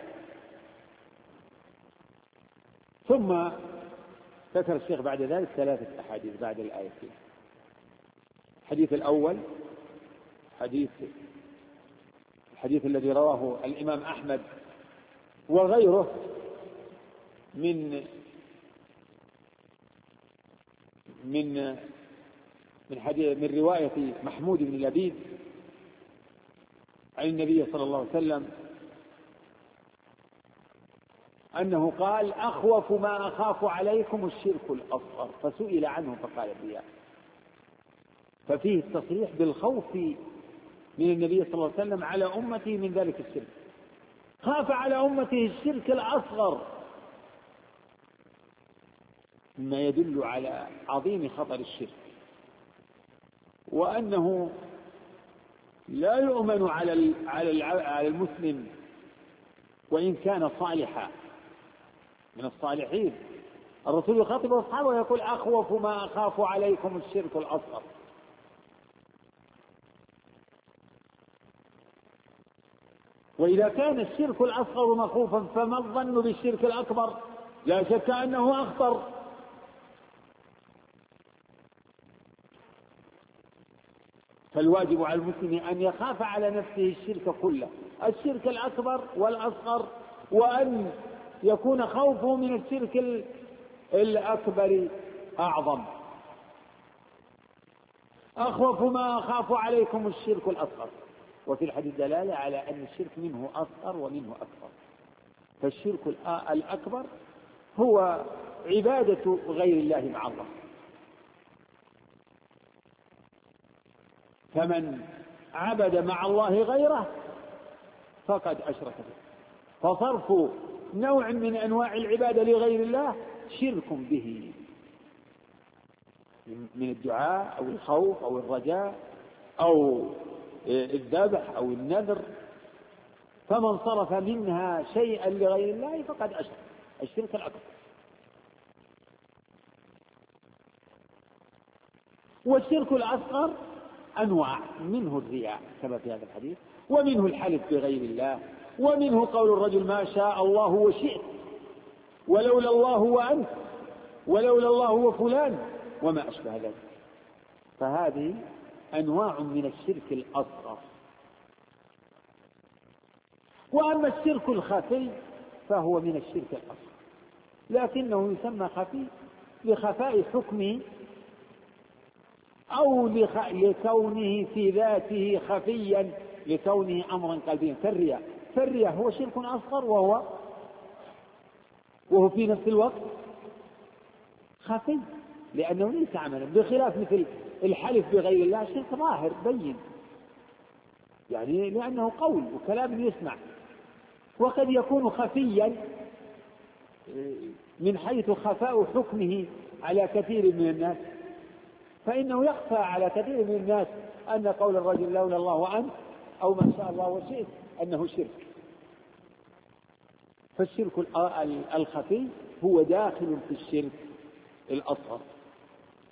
ثم ذكر الشيخ بعد ذلك ثلاثة أحاديث بعد الآيتين. الحديث الأول الحديث الذي رواه الإمام أحمد وغيره من رواية محمود بن لبيد عن النبي صلى الله عليه وسلم أنه قال: أخوف ما أخاف عليكم الشرك الأصغر، فسئل عنه فقال: الرياء. ففيه التصريح بالخوف من النبي صلى الله عليه وسلم على أمته من ذلك الشرك. خاف على أمته الشرك الأصغر، مما يدل على عظيم خطر الشرك، وأنه لا يؤمن على المسلم وإن كان صالحا من الصالحين. الرسول يخاطب أصحابه ويقول: أخوف ما أخاف عليكم الشرك الأصغر. وإذا كان الشرك الأصغر مخوفا فما الظن بالشرك الأكبر؟ لا شك أنه أخطر. فالواجب على المسلم أن يخاف على نفسه الشرك كله، الشرك الأكبر والأصغر، وأن يكون خوفه من الشرك الأكبر أعظم. أخوف ما أخاف عليكم الشرك الأصغر. وفي الحديث دلالة على أن الشرك منه أصغر ومنه أكبر. فالشرك الأكبر هو عبادة غير الله مع الله. فمن عبد مع الله غيره فقد أشرك به. فصرف نوع من أنواع العبادة لغير الله شرك به، من الدعاء أو الخوف أو الرجاء أو الذبح أو النذر. فمن صرف منها شيئا لغير الله فقد أشرك، الشرك الأكبر. والشرك الأصغر أنواع، منه الرياء كما في هذا الحديث، ومنه الحلف بغير الله، ومنه قول الرجل: ما شاء الله وشئت، ولولا الله وأنت، ولولا الله وفلان، وما أشبه ذلك. فهذه أنواع من الشرك الأصغر. وأما الشرك الخفي فهو من الشرك الأصغر، لكنه يسمى خفي لخفاء حكمه أو لكونه في ذاته خفيا، لكونه أمرا قلبيا كالرياء. فالرياء هو شرك أصغر وهو في نفس الوقت خفي، لأنه ليس عملا، بخلاف مثل الحلف بغير الله شرك ظاهر بين، يعني لأنه قول وكلام يسمع. وقد يكون خفيا من حيث خفاء حكمه على كثير من الناس، فإنه يخفى على كثير من الناس أن قول الرجل لولا الله وأنت أو ما شاء الله وشئت أنه شرك. فالشرك الخفي هو داخل في الشرك الأصغر.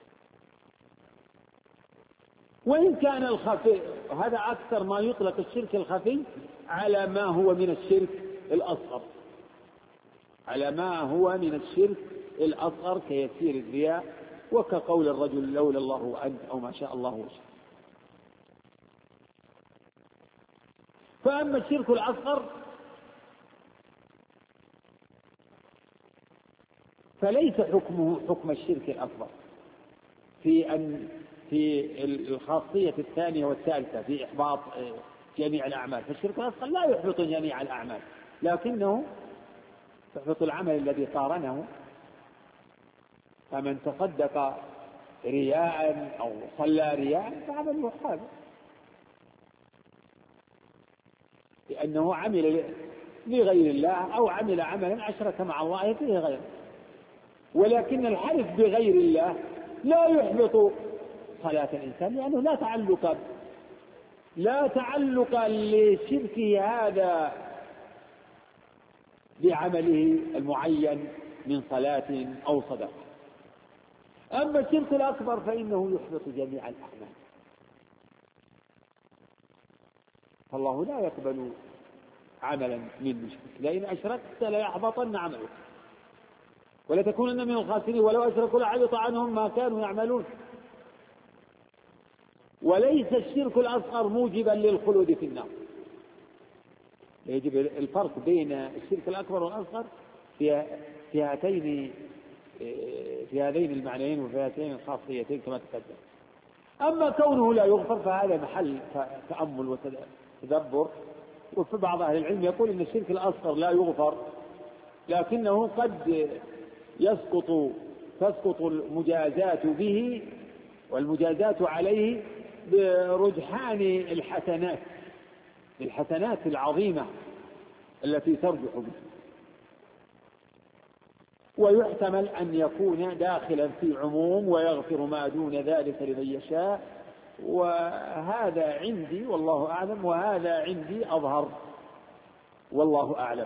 وإن كان الخفي، هذا أكثر ما يطلق الشرك الخفي على ما هو من الشرك الأصغر، على ما هو من الشرك الأصغر كيسير الرياء وكقول الرجل لولا الله أنت أو ما شاء الله وشاء. فأما الشرك الأصغر فليس حكمه حكم الشرك الأكبر في الخاصية الثانية والثالثة في إحباط جميع الأعمال. فالشرك الأصغر لا يحبط جميع الأعمال، لكنه يحبط العمل الذي قارنه. فمن تصدق رياء أو صلى رياء فعمله حابط، لأنه عمل لغير الله أو عمل عملا أشرك مع الله فيه غيره. ولكن الحلف بغير الله لا يحبط صلاة الإنسان، لأنه لا تعلق لشركه هذا بعمله المعين من صلاة أو صدقة. أما الشرك الأكبر فإنه يحبط جميع الأعمال، فالله لا يقبل عملا من مشرك، لئن أشركت ليحبطن عملك ولتكونن من الخاسرين ولو أشركوا لحبط عنهم ما كانوا يعملون. وليس الشرك الأصغر موجبا للخلود في النار. يجب الفرق بين الشرك الأكبر والأصغر في هذين المعنيين وفي هاتين الخاصيتين كما تقدم. أما كونه لا يغفر فهذا محل تأمل وتدبر. وفي بعض أهل العلم يقول إن الشرك الأصغر لا يغفر، لكنه قد تسقط المجازات به والمجازات عليه برجحان الحسنات العظيمة التي ترجح به. ويحتمل أن يكون داخلا في عموم ويغفر ما دون ذلك لمن يشاء، وهذا عندي والله أعلم، وهذا عندي أظهر والله أعلم.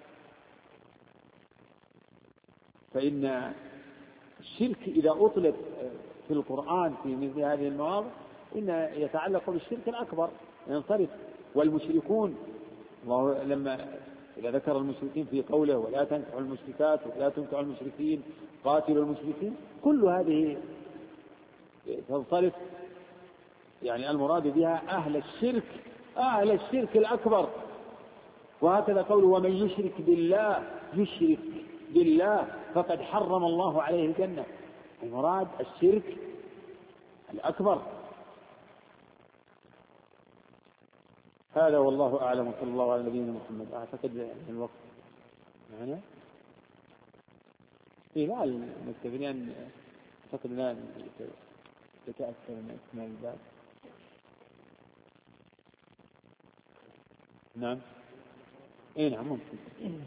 فإن الشرك إذا أطلق في القرآن في مثل هذه المواضع إن يتعلق بالشرك الأكبر ينصرف. والمشركون، الله لما إذا ذكر المشركين في قوله ولا تنكحوا المشركات ولا تنكحوا المشركين قاتلوا المشركين، كل هذه تنصرف، يعني المراد بها أهل الشرك الأكبر. وهكذا قوله ومن يشرك بالله فقد حرم الله عليه الجنة، المراد الشرك الأكبر. هذا والله أعلم، وصلى الله على نبينا محمد. أعتقد الوقت معنا لا نكتفي، لأن أعتقد لا نتأثر من إكمال الباب. نعم نعم ممكن.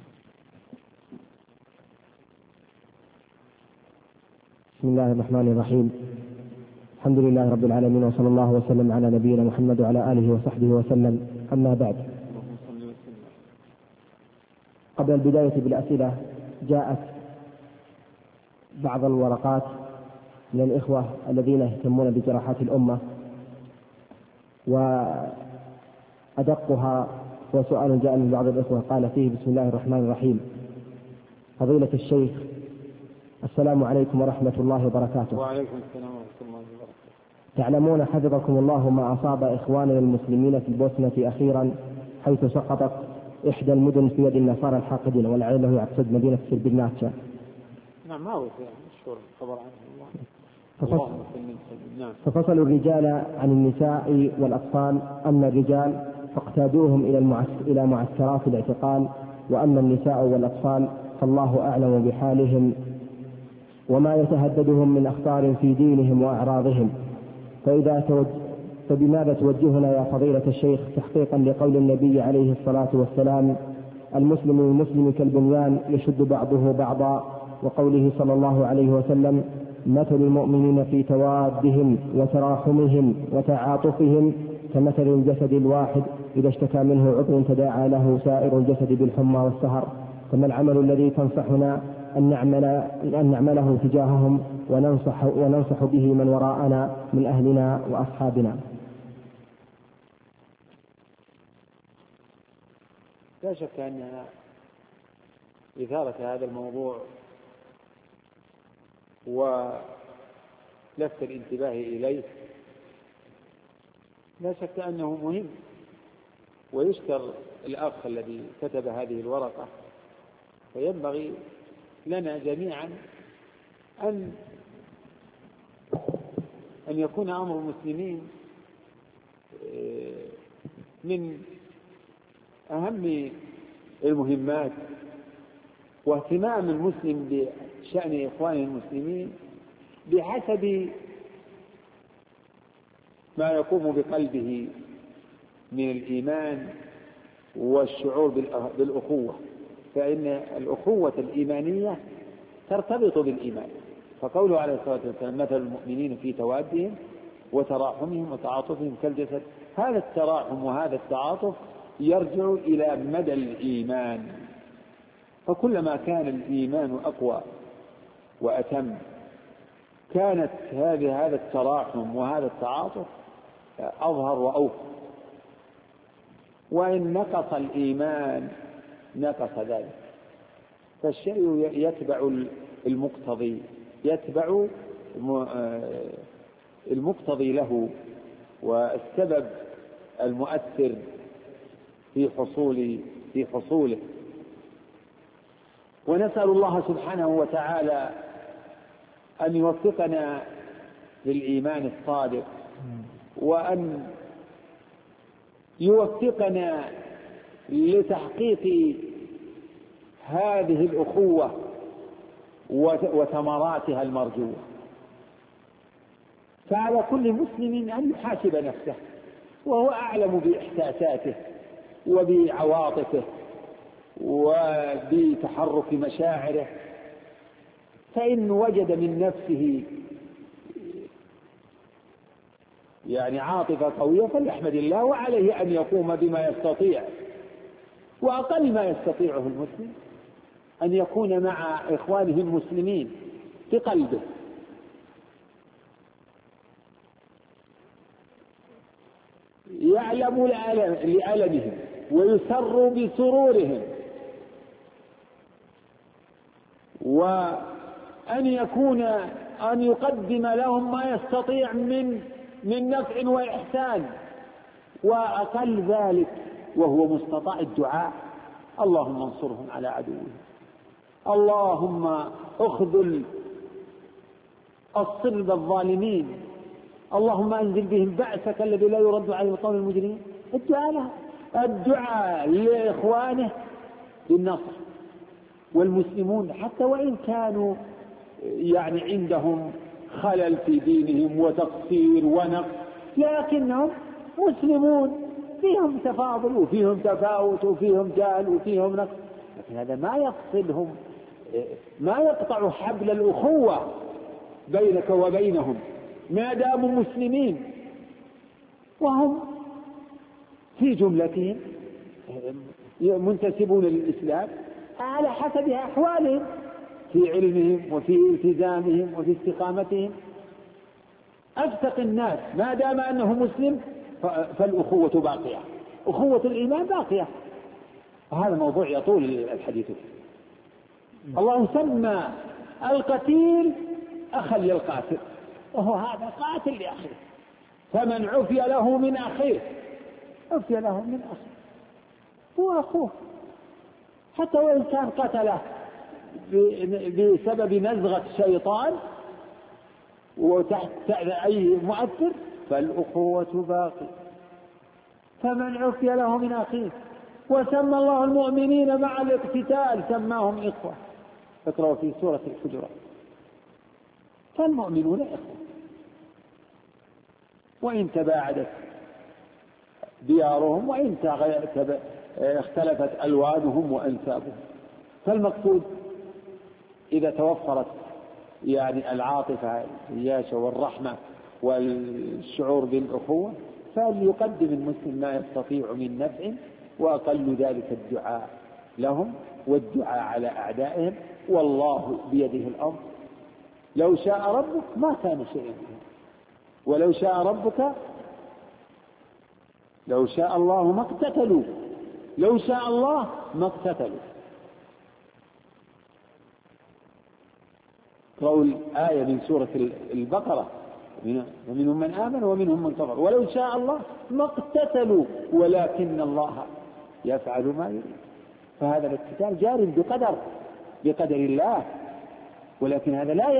بسم الله الرحمن الرحيم. الحمد لله رب العالمين، وصلى الله وسلم على نبينا محمد وعلى آله وصحبه وسلم. أما بعد، قبل البداية بالأسئلة جاءت بعض الورقات من الإخوة الذين يهتمون بجراحات الأمة، وأدقها هو سؤال جاء من بعض الإخوة قال فيه: بسم الله الرحمن الرحيم. فضيلة الشيخ، السلام عليكم ورحمة الله وبركاته. وعليكم السلام ورحمة الله وبركاته. تعلمون حفظكم الله ما أصاب إخواننا المسلمين في البوسنة أخيرا، حيث سقطت إحدى المدن في يد النصارى الحاقدين، ولعله يقصد مدينة سربيناتشا. نعم، ما هو مشهور الخبر عنه. ففصلوا الرجال عن النساء والأطفال. أما الرجال فاقتادوهم إلى معسكرات الاعتقال، وأما النساء والأطفال فالله أعلم بحالهم وما يتهددهم من أخطار في دينهم وأعراضهم. فبماذا توجهنا يا فضيلة الشيخ تحقيقا لقول النبي عليه الصلاة والسلام: المسلم للمسلم كالبنيان يشد بعضه بعضا، وقوله صلى الله عليه وسلم: مثل المؤمنين في توادهم وتراحمهم وتعاطفهم كمثل الجسد الواحد إذا اشتكى منه عضو تداعى له سائر الجسد بالحمى والسهر. فما العمل الذي تنصحنا أن نعمله تجاههم وننصح به من وراءنا من أهلنا وأصحابنا. لا شك أن إثارة هذا الموضوع ولفت الانتباه إليه لا شك أنه مهم، ويشكر الأخ الذي كتب هذه الورقة، فينبغي لنا جميعا أن يكون أمر المسلمين من أهم المهمات، واهتمام المسلم بشأن إخوانه المسلمين بحسب ما يقوم بقلبه من الإيمان والشعور بالأخوة، فإن الأخوة الإيمانية ترتبط بالإيمان. فقوله عليه الصلاة والسلام مثل المؤمنين في توادهم وتراحمهم وتعاطفهم كالجسد، هذا التراحم وهذا التعاطف يرجع إلى مدى الإيمان، فكلما كان الإيمان أقوى وأتم كانت هذا التراحم وهذا التعاطف أظهر وأوفى، وإن نقص الإيمان نقص ذلك. فالشيء يتبع المقتضي له والسبب المؤثر في حصوله. ونسأل الله سبحانه وتعالى أن يوفقنا للإيمان الصادق، وأن يوفقنا لتحقيق هذه الأخوة وثمراتها المرجوة. فعلى كل مسلم أن يحاسب نفسه، وهو أعلم بإحساساته وبعواطفه وبتحرك مشاعره، فإن وجد من نفسه عاطفة قوية فليحمد الله، وعليه أن يقوم بما يستطيع. وأقل ما يستطيعه المسلم أن يكون مع إخوانه المسلمين بقلبه، يعلم لألمهم ويسر بسرورهم، وأن يقدم لهم ما يستطيع من نفع وإحسان. وأقل ذلك وهو مستطاع الدعاء: اللهم انصرهم على عدوهم، اللهم اخذل الصلب الظالمين، اللهم انزل بهم بأسك الذي لا يرد عليه القوم المجرمين. الدعاء لإخوانه بالنصر. والمسلمون حتى وإن كانوا عندهم خلل في دينهم وتقصير ونقص، لكنهم مسلمون، فيهم تفاضل وفيهم تفاوت وفيهم جهل وفيهم نقص، لكن هذا ما يفصلهم، ما يقطع حبل الأخوة بينك وبينهم ما داموا مسلمين، وهم في جملتهم منتسبون للإسلام على حسب أحوالهم في علمهم وفي التزامهم وفي استقامتهم. أفتق الناس ما دام أنه مسلم فالأخوة باقية، أخوة الإيمان باقية. وهذا موضوع يطول الحديث فيه. الله سمى القتيل أخا للقاتل، وهو هذا قاتل لأخيه، فمن عفي له من أخيه عفي له من أخيه، هو أخوه، حتى وإن كان قتله بسبب نزغة شيطان وتحت أي مؤثر، فالأخوة باقي. فمن عفي له من أخيه. وسمى الله المؤمنين مع الاقتتال سماهم إخوة، اقرأوا في سورة الحجرات. فالمؤمنون إخوة، وإن تباعدت ديارهم وإن اختلفت ألوانهم وأنسابهم. فالمقصود إذا توفرت العاطفة الياشة والرحمة والشعور بالأخوة، فليقدم المسلم ما يستطيع من نفع، وأقل ذلك الدعاء. لهم والدعاء على أعدائهم، والله بيده الأمر. لو شاء ربك ما كان شيئا، ولو شاء ربك لو شاء الله ما اقتتلوا، لو شاء الله ما اقتتلوا. قول آية من سورة البقرة: ومنهم من آمن ومنهم من كفر ولو شاء الله ما اقتتلوا ولكن الله يفعل ما يريد. فهذا الاقتتال جار بقدر الله، ولكن هذا لا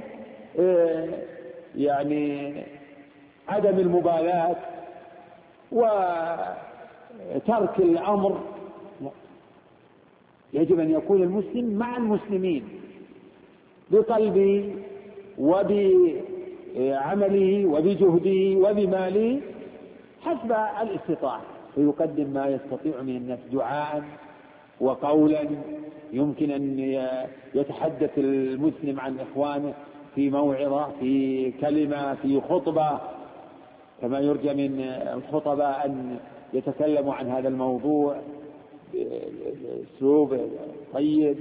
يعني عدم المبالاة وترك الأمر. يجب أن يكون المسلم مع المسلمين بقلبه وبعمله وبجهده وبماله حسب الاستطاعة، ويقدم ما يستطيع من الناس دعاء وقولا. يمكن أن يتحدث المسلم عن إخوانه في موعظة، في كلمة، في خطبة، كما يرجى من الخطباء أن يتكلموا عن هذا الموضوع بأسلوب طيب،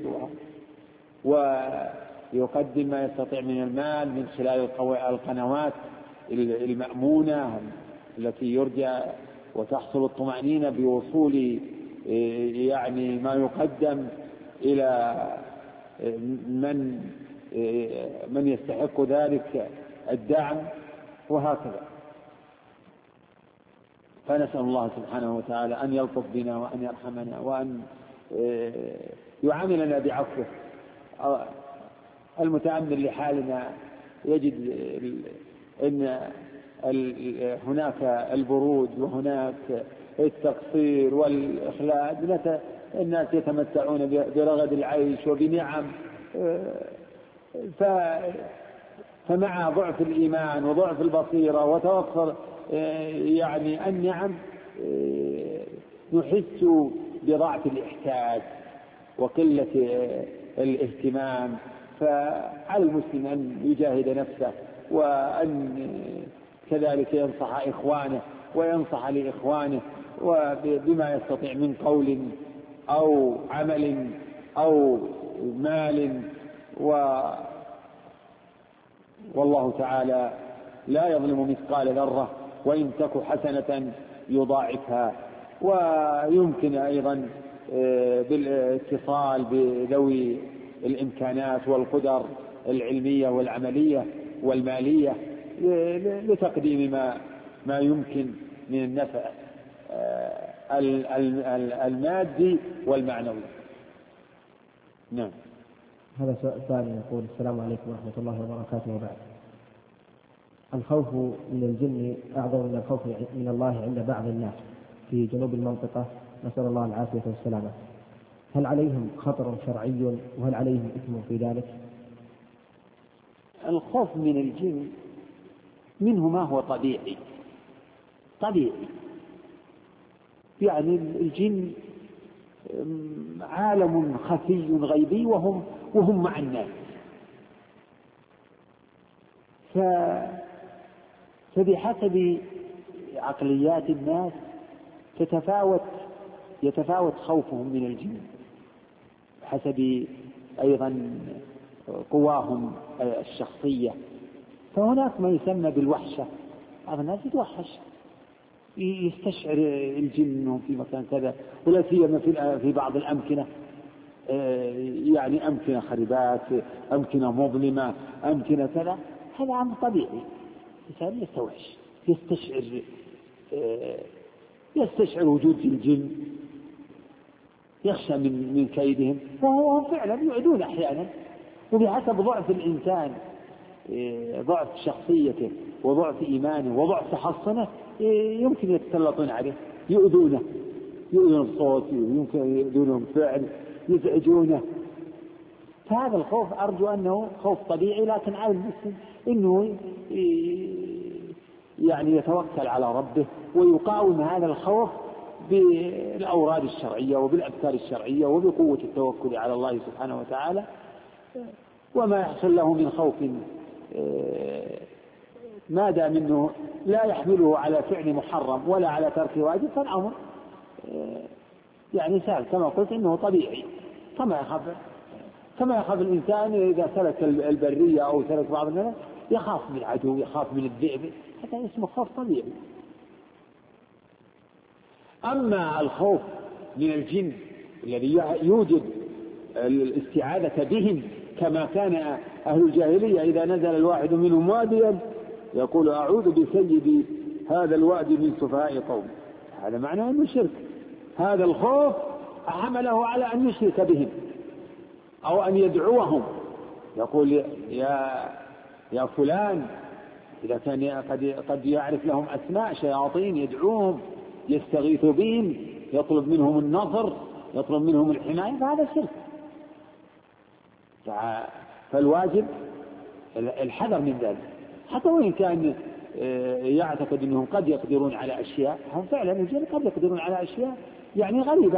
ويقدم ما يستطيع من المال من خلال القنوات المأمونة التي يرجى وتحصل الطمأنينة بوصول يعني ما يقدم إلى من يستحق ذلك الدعم، وهكذا. فنسأل الله سبحانه وتعالى أن يلطف بنا وأن يرحمنا وأن يعاملنا بعفوه. المتأمل لحالنا يجد أن هناك البرود وهناك التقصير والإخلاد، الناس يتمتعون برغد العيش وبنعم، فمع ضعف الإيمان وضعف البصيرة وتوفر يعني النعم نحس بضعف الإحساس وقلة الاهتمام. فعلى المسلم أن يجاهد نفسه، وأن كذلك ينصح إخوانه وينصح لإخوانه وبما يستطيع من قول أو عمل أو مال. والله تعالى لا يظلم مثقال ذرة وإن تك حسنة يضاعفها. ويمكن أيضا بالاتصال بذوي الإمكانات والقدر العلمية والعملية والمالية لتقديم ما يمكن من النفع المادي والمعنوي. نعم. هذا سؤال يقول: السلام عليكم ورحمة الله وبركاته، وبعد. الخوف من الجن أعظم من الخوف من الله عند بعض الناس في جنوب المنطقة، نسأل الله العافية والسلامة. هل عليهم خطر شرعي وهل عليهم إثم في ذلك؟ الخوف من الجن منه ما هو طبيعي، يعني الجن عالم خفي غيبي وهم مع الناس، فبحسب عقليات الناس يتفاوت خوفهم من الجن، حسب أيضا قواهم الشخصية. فهناك ما يسمى بالوحشة، بعض الناس يتوحش، يستشعر الجن في مكان كذا، ولا سيما في بعض الأمكنة، يعني أمكنة خربات، أمكنة مظلمة، أمكنة كذا. هذا أمر طبيعي، الإنسان يستوحش، يستشعر وجود الجن، يخشى من كيدهم، وهم فعلا يعدون أحيانا. وبحسب ضعف الإنسان، ضعف شخصيته وضعف إيمانه وضعف تحصنه، يمكن يتسلطون عليه، يؤذونه الصوت، يمكن يؤذونه الفعل، يزعجونه. فهذا الخوف أرجو أنه خوف طبيعي، لكن على المسلم أنه يعني يتوكل على ربه ويقاوم هذا الخوف بالأوراد الشرعية وبالأذكار الشرعية وبقوة التوكل على الله سبحانه وتعالى. وما يحصل له من خوف ما دام منه لا يحمله على فعل محرم ولا على ترك واجب، فالأمر يعني سهل كما قلت إنه طبيعي، كما يخاف الإنسان إذا سلك البرية أو سلك بعض الناس يخاف من العدو، يخاف من الذئب، هذا اسمه خوف طبيعي. أما الخوف من الجن الذي يوجب الاستعاذة بهم كما كان أهل الجاهلية إذا نزل الواحد منهم واديا يقول أعوذ بسيد هذا الوادي من سفهاء قوم، هذا معناه أنه شرك. هذا الخوف حمله على أن يشرك بهم أو أن يدعوهم، يقول يا فلان، إذا كان قد يعرف لهم أسماء شياطين يدعوهم يستغيث بهم يطلب منهم النصر يطلب منهم الحماية، فهذا شرك. فالواجب الحذر من ذلك، حتى وإن كان يعتقد أنهم قد يقدرون على أشياء، هم فعلا الجن قد يقدرون على أشياء يعني غريبة،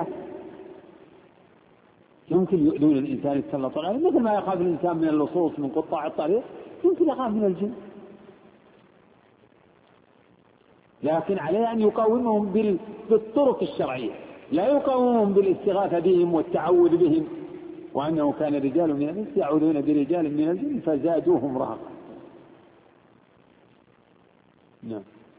يمكن يؤذون الإنسان يتسلط عليه، مثل ما يخاف الإنسان من اللصوص من قطاع الطريق يمكن يخاف من الجن، لكن عليه أن يقاومهم بالطرق الشرعية، لا يقاومهم بالاستغاثة بهم والتعوذ بهم، وأنه كان رجال من الإنس يعوذون برجال من الجن فزادوهم رهقا. نعم.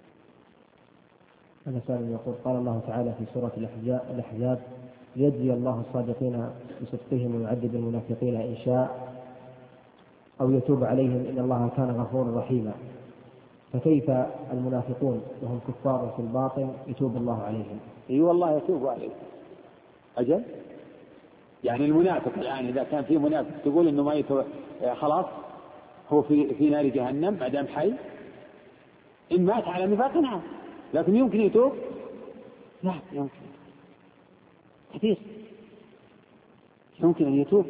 هذا سؤال يقول قال الله تعالى في سورة الأحزاب ليجزي الله الصادقين بصدقهم ويعذب المنافقين إن شاء أو يتوب عليهم إن الله كان غفورا رحيما، فكيف المنافقون وهم كفار في الباطن يتوب الله عليهم؟ اي والله يتوب عليهم. أجل يعني المنافق الآن إذا كان في منافق تقول إنه ما يتوب خلاص هو في نار جهنم ما دام حي، إن مات على نفاق نعم، لكن يمكن يتوب؟ لا يمكن كثير يمكن أن يتوب.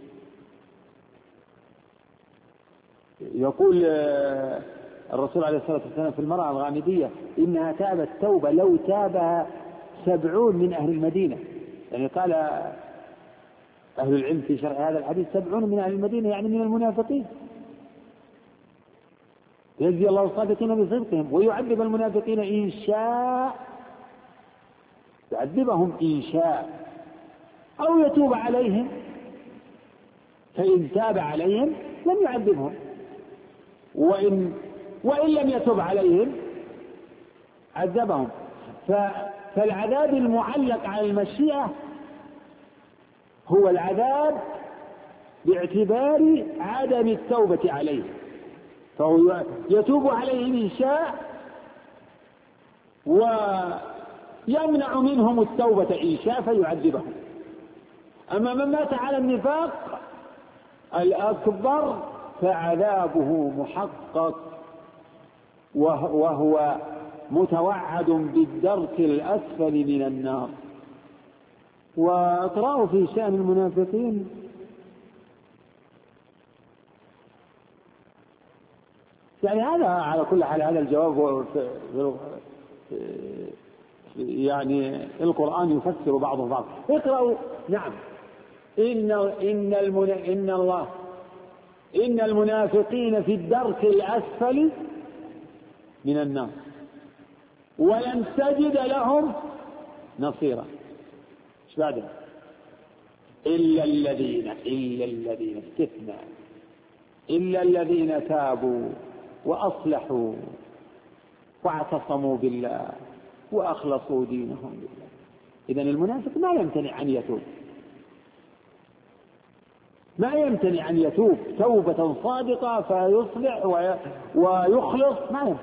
يقول الرسول عليه الصلاة والسلام في المرأة الغامدية إنها تابت توبة لو تابها 70 من أهل المدينة، يعني قال أهل العلم في شرح هذا الحديث 70 من أهل المدينة يعني من المنافقين. يجزي الله الصادقين بصدقهم ويعذب المنافقين إن شاء، يعذبهم إن شاء أو يتوب عليهم، فإن تاب عليهم لم يعذبهم، وإن لم يتوب عليهم عذبهم. فالعذاب المعلق على المشيئة هو العذاب باعتبار عدم التوبة عليه، فهو يتوب عليهم إن شاء ويمنع منهم التوبة إن شاء فيعذبهم. أما من مات على النفاق الأكبر فعذابه محقق وهو متوعد بالدرك الأسفل من النار. وأقرأوا في شأن المنافقين يعني هذا على كل حال هذا الجواب يعني القرآن يفسر بعضه بعض. اقرأوا. نعم. إن المنافقين في الدرك الأسفل من النار ولن تجد لهم نصيرا. ايش بعده؟ إلا الذين استثناء إلا الذين تابوا وأصلحوا واعتصموا بالله وأخلصوا دينهم لله. إذن المنافق ما يمتنع أن يتوب، ما يمتنع أن يتوب توبة صادقة فيصلح ويخلص،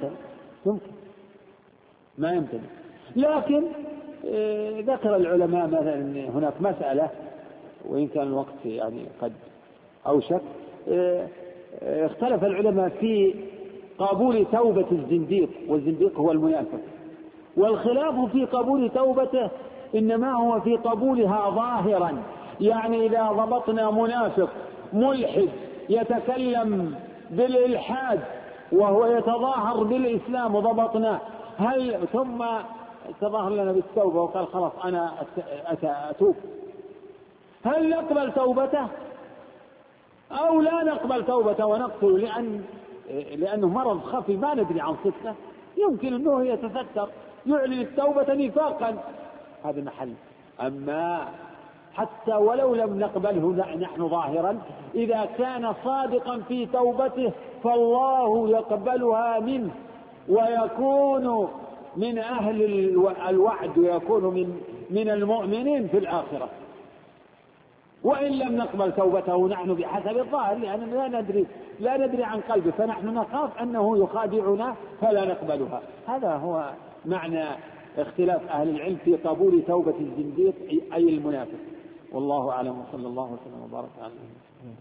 ما يمتنع. لكن ذكر العلماء مثلا هناك مسألة وإن كان الوقت يعني قد أوشك، اختلف العلماء في قبول توبة الزنديق، والزنديق هو المنافق، والخلاف في قبول توبته إنما هو في قبولها ظاهرا. يعني إذا ضبطنا منافق ملحد يتكلم بالإلحاد وهو يتظاهر بالإسلام وضبطناه، هل ثم تظاهر لنا بالتوبة وقال خلاص أنا أتوب، هل نقبل توبته أو لا نقبل توبته ونقتل لأنه مرض خفي ما ندري عن صدقه، يمكن أنه يتستر يعلن التوبة نفاقا، هذا محل أما حتى ولو لم نقبله نحن ظاهرا، إذا كان صادقا في توبته فالله يقبلها منه ويكون من أهل الوعد ويكون من المؤمنين في الآخرة. وإن لم نقبل توبته نحن بحسب الظاهر، لأننا لا ندري عن قلبه، فنحن نخاف أنه يخادعنا فلا نقبلها. هذا هو معنى اختلاف أهل العلم في قبول توبة الزنديق أي المنافق. والله أعلم، وصلى الله وسلم وبارك على النبي.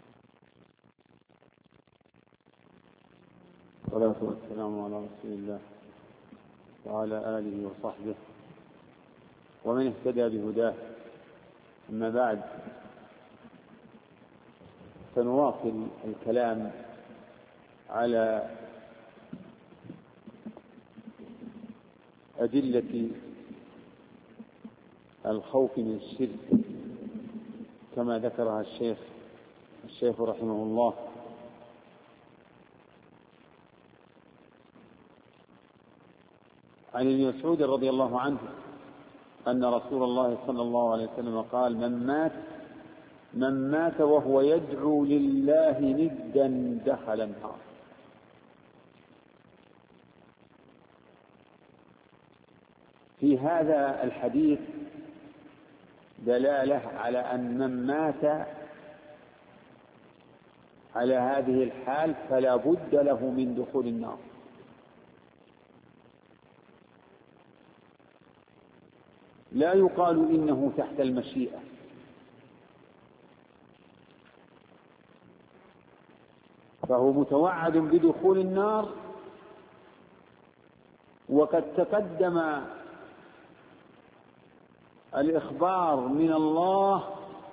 والصلاة والسلام على رسول الله وعلى آله وصحبه ومن اهتدى بهداه. أما بعد، سنواصل الكلام على أدلة الخوف من الشرك كما ذكرها الشيخ رحمه الله. عن ابن مسعود رضي الله عنه أن رسول الله صلى الله عليه وسلم قال: من مات وهو يدعو لله ندا دخل النار. في هذا الحديث دلالة على أن من مات على هذه الحال فلا بد له من دخول النار. لا يقال إنه تحت المشيئة، فهو متوعد بدخول النار. وقد تقدم الإخبار من الله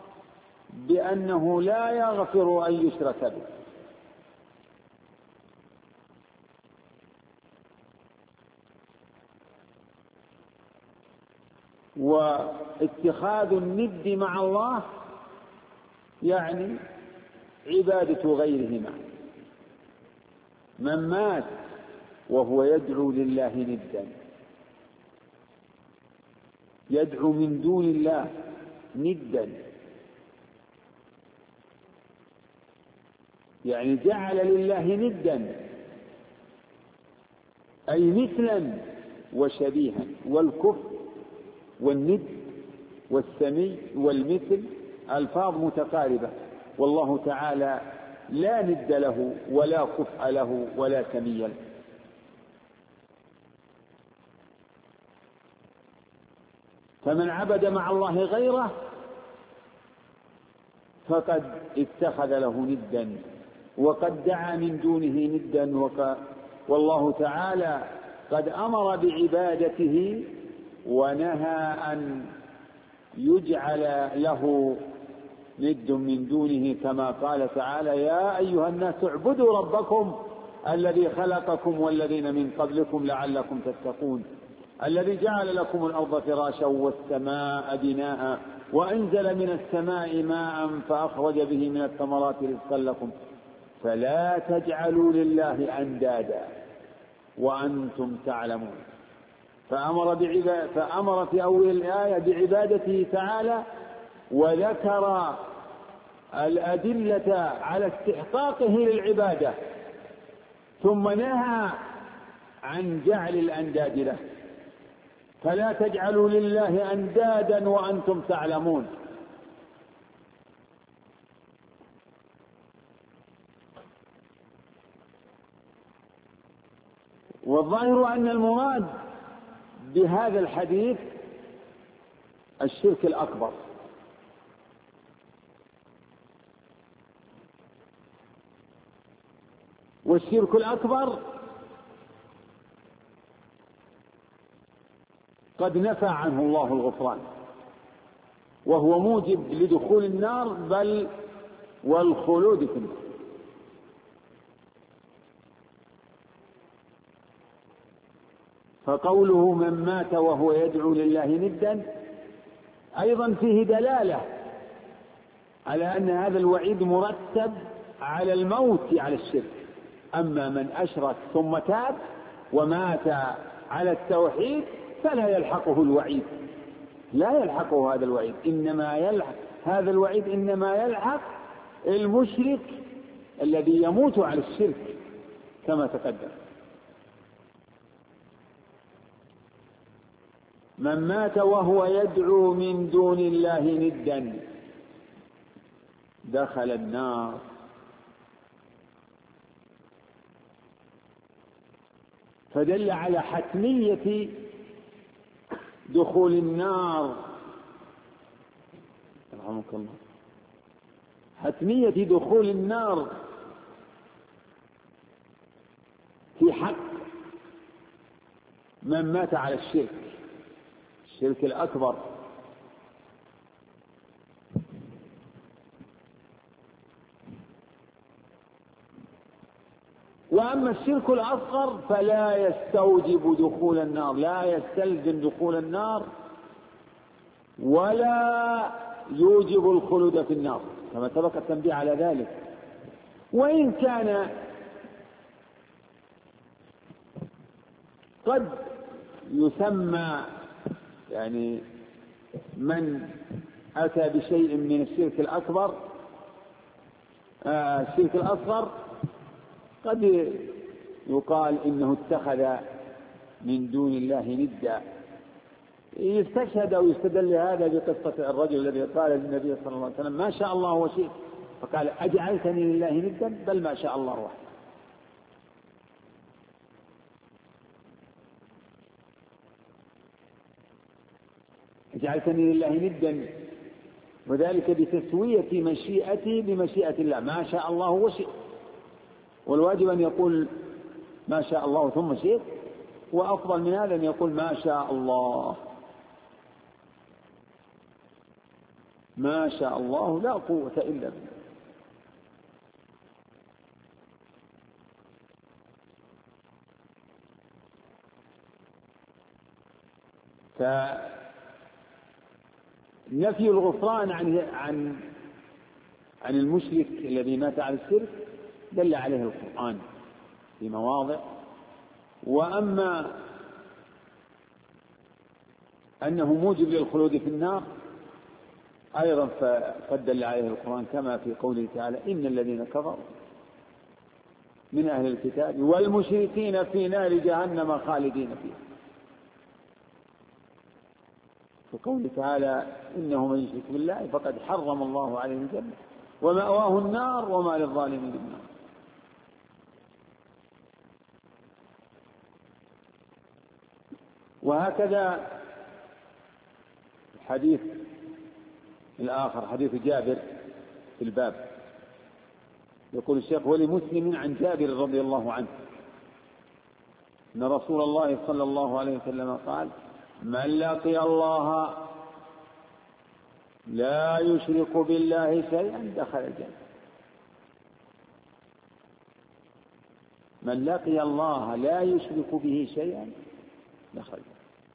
بأنه لا يغفر أن يشرك به، واتخاذ الند مع الله يعني عبادة غيره معه. من مات وهو يدعو لله ندا، يدعو من دون الله ندا، يعني جعل لله ندا أي مثلا وشبيها. والكفر والند والسمي والمثل ألفاظ متقاربة، والله تعالى لا ند له ولا كفء له ولا سمي له. فمن عبد مع الله غيره فقد اتخذ له ندا وقد دعا من دونه ندا. والله تعالى قد أمر بعبادته ونهى أن يجعل له ند من دونه، كما قال تعالى: يا أيها الناس اعبدوا ربكم الذي خلقكم والذين من قبلكم لعلكم تتقون، الذي جعل لكم الأرض فراشا والسماء بناء وأنزل من السماء ماء فأخرج به من الثمرات رزقا لكم فلا تجعلوا لله أندادا وأنتم تعلمون. فأمر في أول الآية بعبادته تعالى، وذكر الأدلة على استحقاقه للعبادة، ثم نهى عن جعل الأنداد له. فلا تجعلوا لله أندادا وأنتم تعلمون. والظاهر أن المراد بهذا الحديث الشرك الأكبر، والشرك الأكبر قد نفى عنه الله الغفران، وهو موجب لدخول النار بل والخلود في النار. فقوله من مات وهو يدعو لله ندا أيضا فيه دلالة على أن هذا الوعيد مرتب على الموت على الشرك. أما من أشرك ثم تاب ومات على التوحيد فلا يلحقه الوعيد، لا يلحقه هذا الوعيد، هذا الوعيد إنما يلحق المشرك الذي يموت على الشرك كما تقدم. من مات وهو يدعو من دون الله ندا دخل النار. فدل على حتمية دخول النار، رحمك الله، حتمية دخول النار في حق من مات على الشرك الأكبر. وأما الشرك الأصغر فلا يستوجب دخول النار، لا يستلزم دخول النار ولا يوجب الخلود في النار، كما سبق التنبيه على ذلك. وإن كان قد يسمى يعني من أتى بشيء من الشرك الأكبر الشرك الأصغر قد يقال إنه اتخذ من دون الله ندا. يستشهد أو يستدل هذا بقصة الرجل الذي قال للنبي صلى الله عليه وسلم ما شاء الله وشئت، فقال أجعلتني لله ندا بل ما شاء الله وحده. جعلتني لله ندا، وذلك بتسوية مشيئتي بمشيئة الله، ما شاء الله وشئت. والواجب أن يقول ما شاء الله ثم شئت، وأفضل من هذا أن يقول ما شاء الله، ما شاء الله لا قوة إلا بالله. فنفي الغفران عن المشرك الذي مات على الشرك دل عليه القرآن في مواضع. وأما أنه موجب للخلود في النار أيضا فقد دل عليه القرآن كما في قوله تعالى إن الذين كفروا من أهل الكتاب والمشركين في نار جهنم خالدين فيها. في قوله تعالى إنه من يشرك بالله فقد حرم الله عليه الجنة ومأواه النار وما للظالمين من نار. وهكذا الحديث الآخر حديث جابر في الباب، يقول الشيخ ولمسلم عن جابر رضي الله عنه أن رسول الله صلى الله عليه وسلم قال من لقي الله لا يشرك بالله شيئا دخل الجنة. من لقي الله لا يشرك به شيئا دخل الجنة.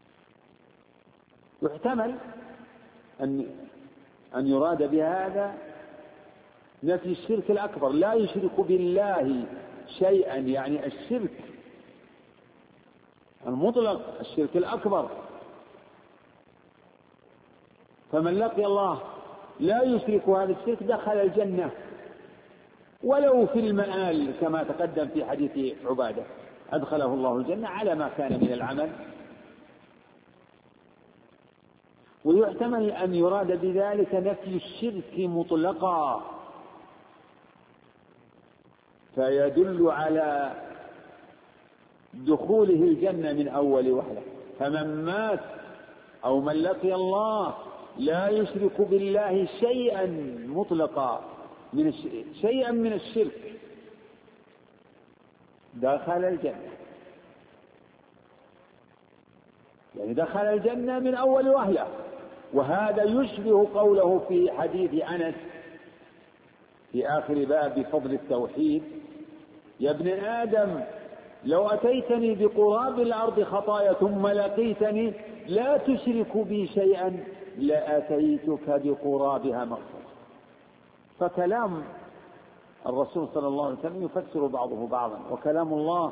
يحتمل أن يراد بهذا نفي الشرك الأكبر، لا يشرك بالله شيئا يعني الشرك المطلق، الشرك الأكبر. فمن لقي الله لا يشرك هذا الشرك دخل الجنة ولو في المآل كما تقدم في حديث عبادة أدخله الله الجنة على ما كان من العمل. ويحتمل أن يراد بذلك نفي الشرك مطلقا فيدل على دخوله الجنة من أول وهلة. فمن مات أو من لقي الله لا يشرك بالله شيئا مطلقا شيئا من الشرك دخل الجنة، يعني دخل الجنة من أول وهلة. وهذا يشبه قوله في حديث أنس في آخر باب بفضل التوحيد يا ابن آدم لو أتيتني بقراب الأرض خطايا ثم لقيتني لا تشرك بي شيئا لأتيتك بقرابها مغفرة. فكلام الرسول صلى الله عليه وسلم يفسر بعضه بعضا، وكلام الله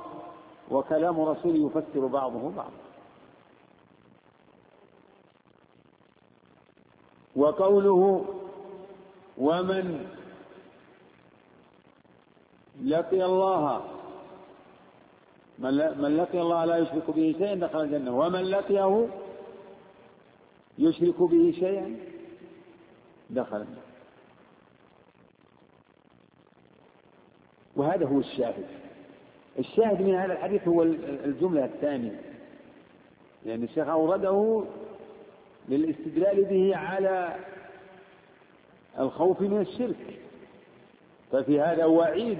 وكلام رسوله يفسر بعضه بعضا. وقوله ومن لقي الله لا يشرك به شيئا دخل الجنة، ومن لقيه يشرك به شيئا دخل النار. وهذا هو الشاهد من هذا الحديث هو الجملة الثانية، لأن الشيخ أورده للاستدلال به على الخوف من الشرك، ففي هذا وعيد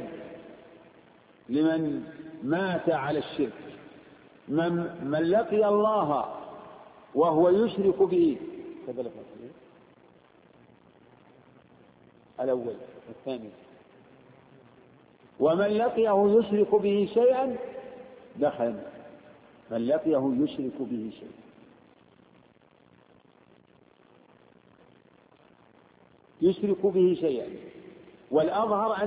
لمن مات على الشرك. من لقي الله وهو يشرك به، الأول الثاني، ومن لقيه يشرك به شيئا دخل، من لقيه يشرك به شيئا. يشرك به شيئا، والأظهر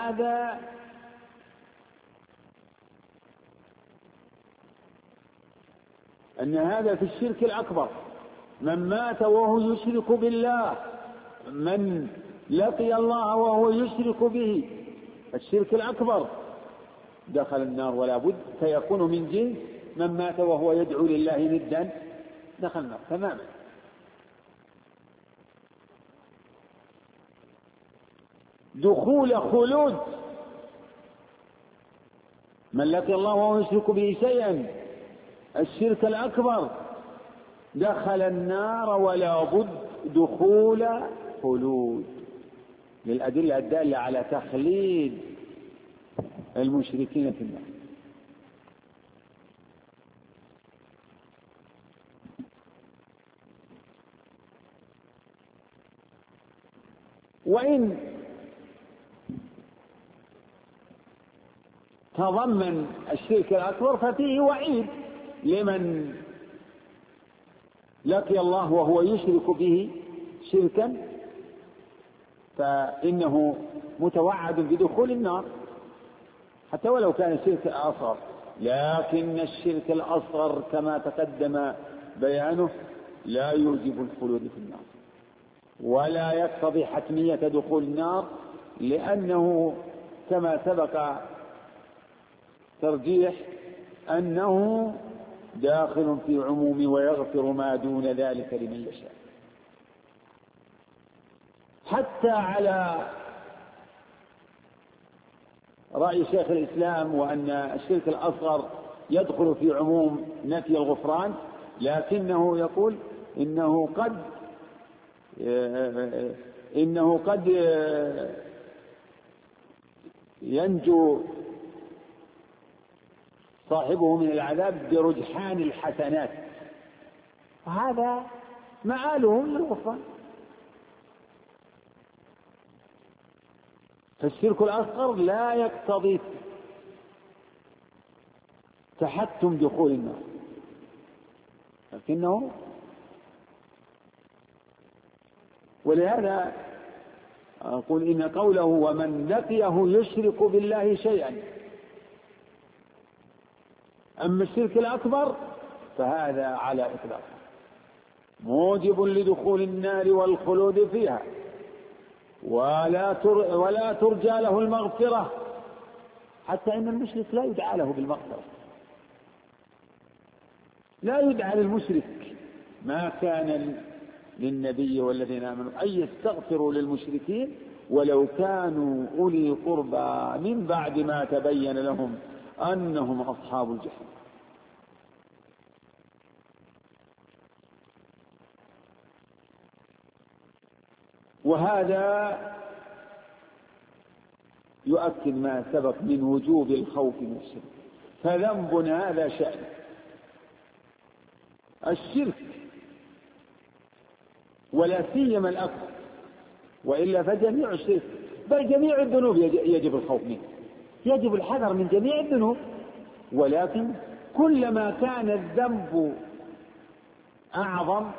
أن هذا في الشرك الأكبر. من مات وهو يشرك بالله، من لقي الله وهو يشرك به الشرك الأكبر دخل النار ولا بد، فيكون من جنس من مات وهو يدعو لله ندا دخل النار تماما. دخول خلود، من لقي الله وهو يشرك به شيئا الشرك الأكبر دخل النار ولا بد دخول خلود، للأدلة الدالة على تخليد المشركين في النار. وإن تضمن الشرك الأكبر ففيه وعيد لمن لقي الله وهو يشرك به شركا، فإنه متوعد بدخول النار حتى ولو كان الشرك الأصغر. لكن الشرك الأصغر كما تقدم بيانه لا يوجب الخلود في النار ولا يقتضي حتمية دخول النار، لأنه كما سبق ترجيح أنه داخل في عموم ويغفر ما دون ذلك لمن يشاء. حتى على رأي شيخ الإسلام وأن الشرك الأصغر يدخل في عموم نفي الغفران، لكنه يقول إنه قد ينجو صاحبه من العذاب برجحان الحسنات، وهذا مآله للغفران. فالشرك الأصغر لا يقتضي تحتم دخول النار، لكنه ولهذا أقول إن قوله ومن لقيه يشرك بالله شيئا، أما الشرك الأكبر فهذا على إطلاق موجب لدخول النار والخلود فيها، ولا ترجى له المغفرة، حتى إن المشرك لا يدعى له بالمغفرة، لا يدعى للمشرك. ما كان للنبي والذين آمنوا أن يستغفروا للمشركين ولو كانوا أولي قربى من بعد ما تبين لهم أنهم أصحاب الجحيم. وهذا يؤكد ما سبق من وجوب الخوف من الشرك، فذنب هذا شأن الشرك ولا سيما الأكبر، وإلا فجميع الشرك بل جميع الذنوب يجب الخوف منه، يجب الحذر من جميع الذنوب، ولكن كلما كان الذنب أعظم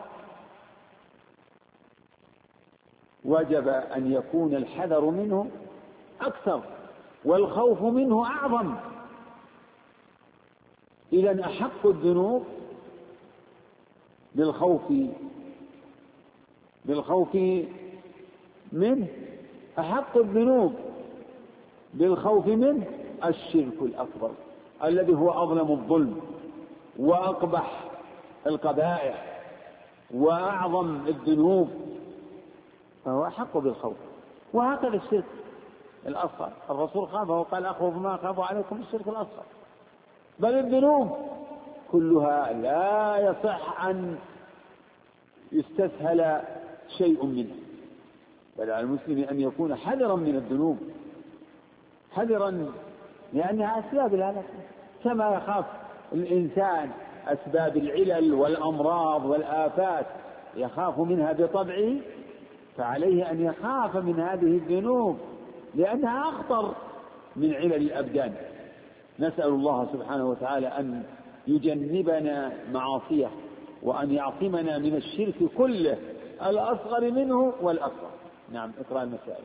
وجب أن يكون الحذر منه أكثر والخوف منه أعظم. إذن أحق الذنوب بالخوف بالخوف منه أحق الذنوب بالخوف منه الشرك الأكبر الذي هو أظلم الظلم وأقبح القبائح وأعظم الذنوب، فهو أحق بالخوف. وهكذا الشرك الأصغر الرسول خافه وقال أخوف ما أخاف عليكم الشرك الأصغر. بل الذنوب كلها لا يصح أن يستسهل شيء منها، بل على المسلم أن يكون حذرا من الذنوب، حذرا لأنها أسباب الهلاك، كما يخاف الإنسان أسباب العلل والأمراض والآفات يخاف منها بطبعه، فعليه أن يخاف من هذه الذنوب لأنها أخطر من علل الأبدان. نسأل الله سبحانه وتعالى أن يجنبنا معاصيه وأن يعصمنا من الشرك كله الأصغر منه والأكبر. نعم، اقرأ المسائل.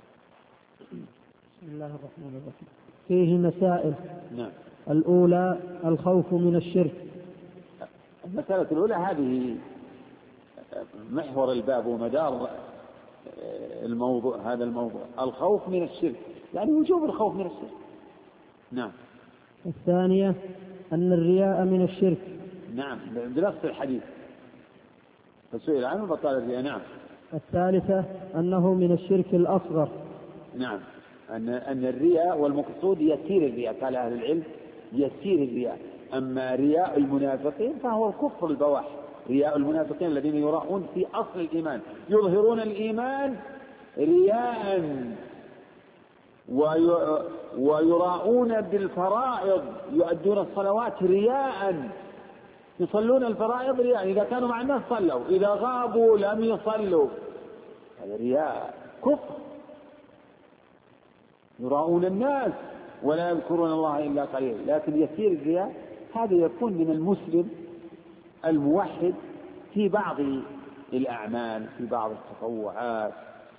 بسم الله الرحمن الرحيم. فيه مسائل. نعم. الأولى الخوف من الشرك. المسألة الأولى هذه محور الباب ومدار الموضوع، هذا الموضوع الخوف من الشرك، يعني وجوب الخوف من الشرك. نعم. الثانية أن الرياء من الشرك. نعم، بنفس الحديث فسئل عنه فقال الرياء. نعم. الثالثة أنه من الشرك الأصغر. نعم، أن الرياء والمقصود يسير الرياء، قال أهل العلم يسير الرياء، أما رياء المنافقين فهو الكفر البواح. رياء المنافقين الذين يراءون في أصل الإيمان، يظهرون الإيمان رياء ويراءون بالفرائض، يؤدون الصلوات رياء، يصلون الفرائض رياء، إذا كانوا مع الناس صلوا، إذا غابوا لم يصلوا، هذا رياء كفر. يراءون الناس ولا يذكرون الله إلا قليلا. لكن يسير الرياء هذا يكون من المسلم الموحد في بعض الأعمال، في بعض التطوعات.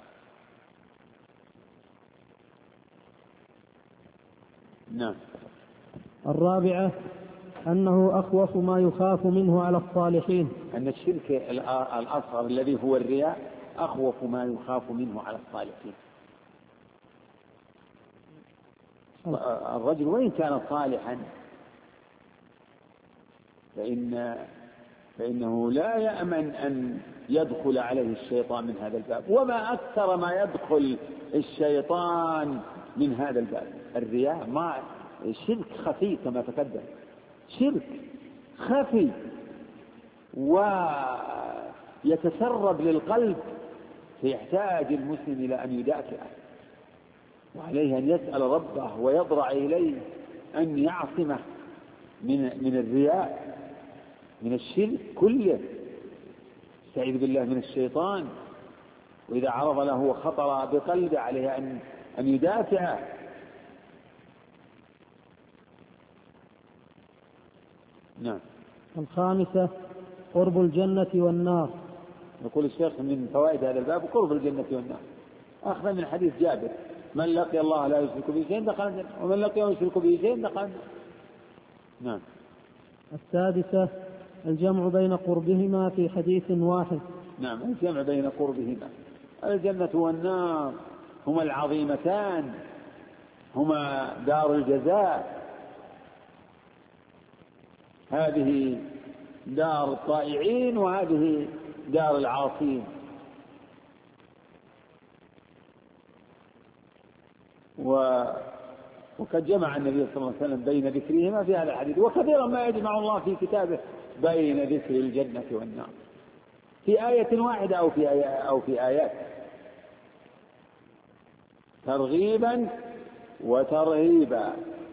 نعم. الرابعة أنه أخوف ما يخاف منه على الصالحين. أن الشرك الأصغر الذي هو الرياء أخوف ما يخاف منه على الصالحين. الرجل وإن كان صالحا فإنه لا يأمن أن يدخل عليه الشيطان من هذا الباب، وما أكثر ما يدخل الشيطان من هذا الباب الرياء. ما شرك خفي كما تقدم، شرك خفي ويتسرب للقلب، فيحتاج المسلم إلى أن يدافعه، وعليه أن يسأل ربه ويضرع إليه أن يعصمه من الرياء، من الشرك كله، استعيذ بالله من الشيطان. وإذا عرض له خطر بقلبه عليه أن يدافعه. نعم. الخامسة قرب الجنة والنار. يقول الشيخ من فوائد هذا الباب قرب الجنة والنار، أخذ من حديث جابر: من لقي الله لا يشرك به شيئا دخل الجنة، ومن لقيه يشرك به شيئا دخل الجنة. نعم. السادسة الجمع بين قربهما في حديث واحد. نعم، الجمع بين قربهما. الجنة والنار هما العظيمتان، هما دار الجزاء، هذه دار الطائعين وهذه دار العاصين. وقد جمع النبي صلى الله عليه وسلم بين ذكرهما في هذا الحديث، وكثيرا ما يجمع الله في كتابه بين ذكر الجنة والنار في آية واحدة أو في آيات، ترغيبا وترهيبا.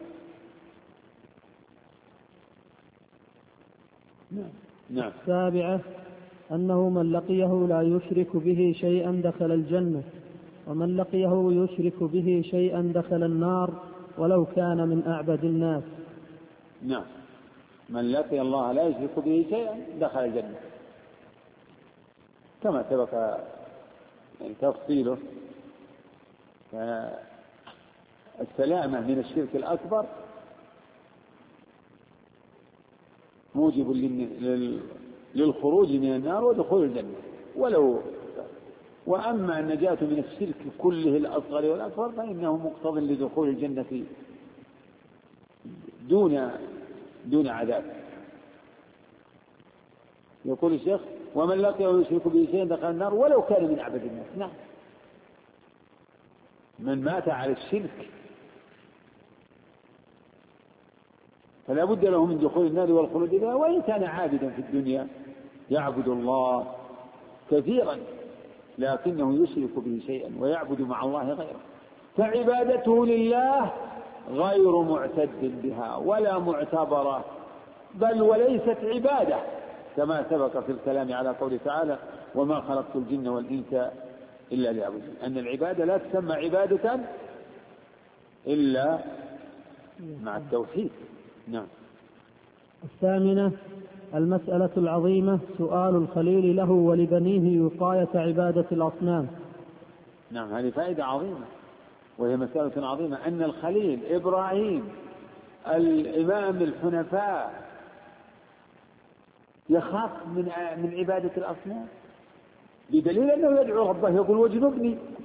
نعم. السابعة أنه من لقيه لا يشرك به شيئا دخل الجنة، ومن لقيه يشرك به شيئا دخل النار ولو كان من أعبد الناس. نعم، من لقي الله لا يشرك به شيئا دخل الجنة، كما سبق تفصيله. السلامة من الشرك الأكبر موجب للخروج من النار ودخول الجنة، ولو وأما النجاة من الشرك كله الأصغر والأكبر فإنه مقتض لدخول الجنة دون عذاب. يقول الشيخ: ومن لقيه يشرك به شيئا دخل النار ولو كان من أعبد الناس. نعم، من مات على الشرك فلا بد له من دخول النار والخلود بها، وإن كان عابدا في الدنيا يعبد الله كثيرا لكنه يشرك به شيئا ويعبد مع الله غيره، فعبادته لله غير معتد بها ولا معتبرة، بل وليست عبادة، كما سبق في الكلام على قوله تعالى: وما خلقت الجن والإنس إلا ليعبدون، أن العبادة لا تسمى عبادة إلا مع التوحيد. نعم. الثامنة: المسألة العظيمة سؤال الخليل له ولبنيه وقاية عبادة الأصنام. نعم، هذه فائدة عظيمة وهي مسألة عظيمة، أن الخليل إبراهيم الإمام الحنفاء يخاف من عبادة الأصنام، بدليل أنه يدعو ربه يقول: واجنبني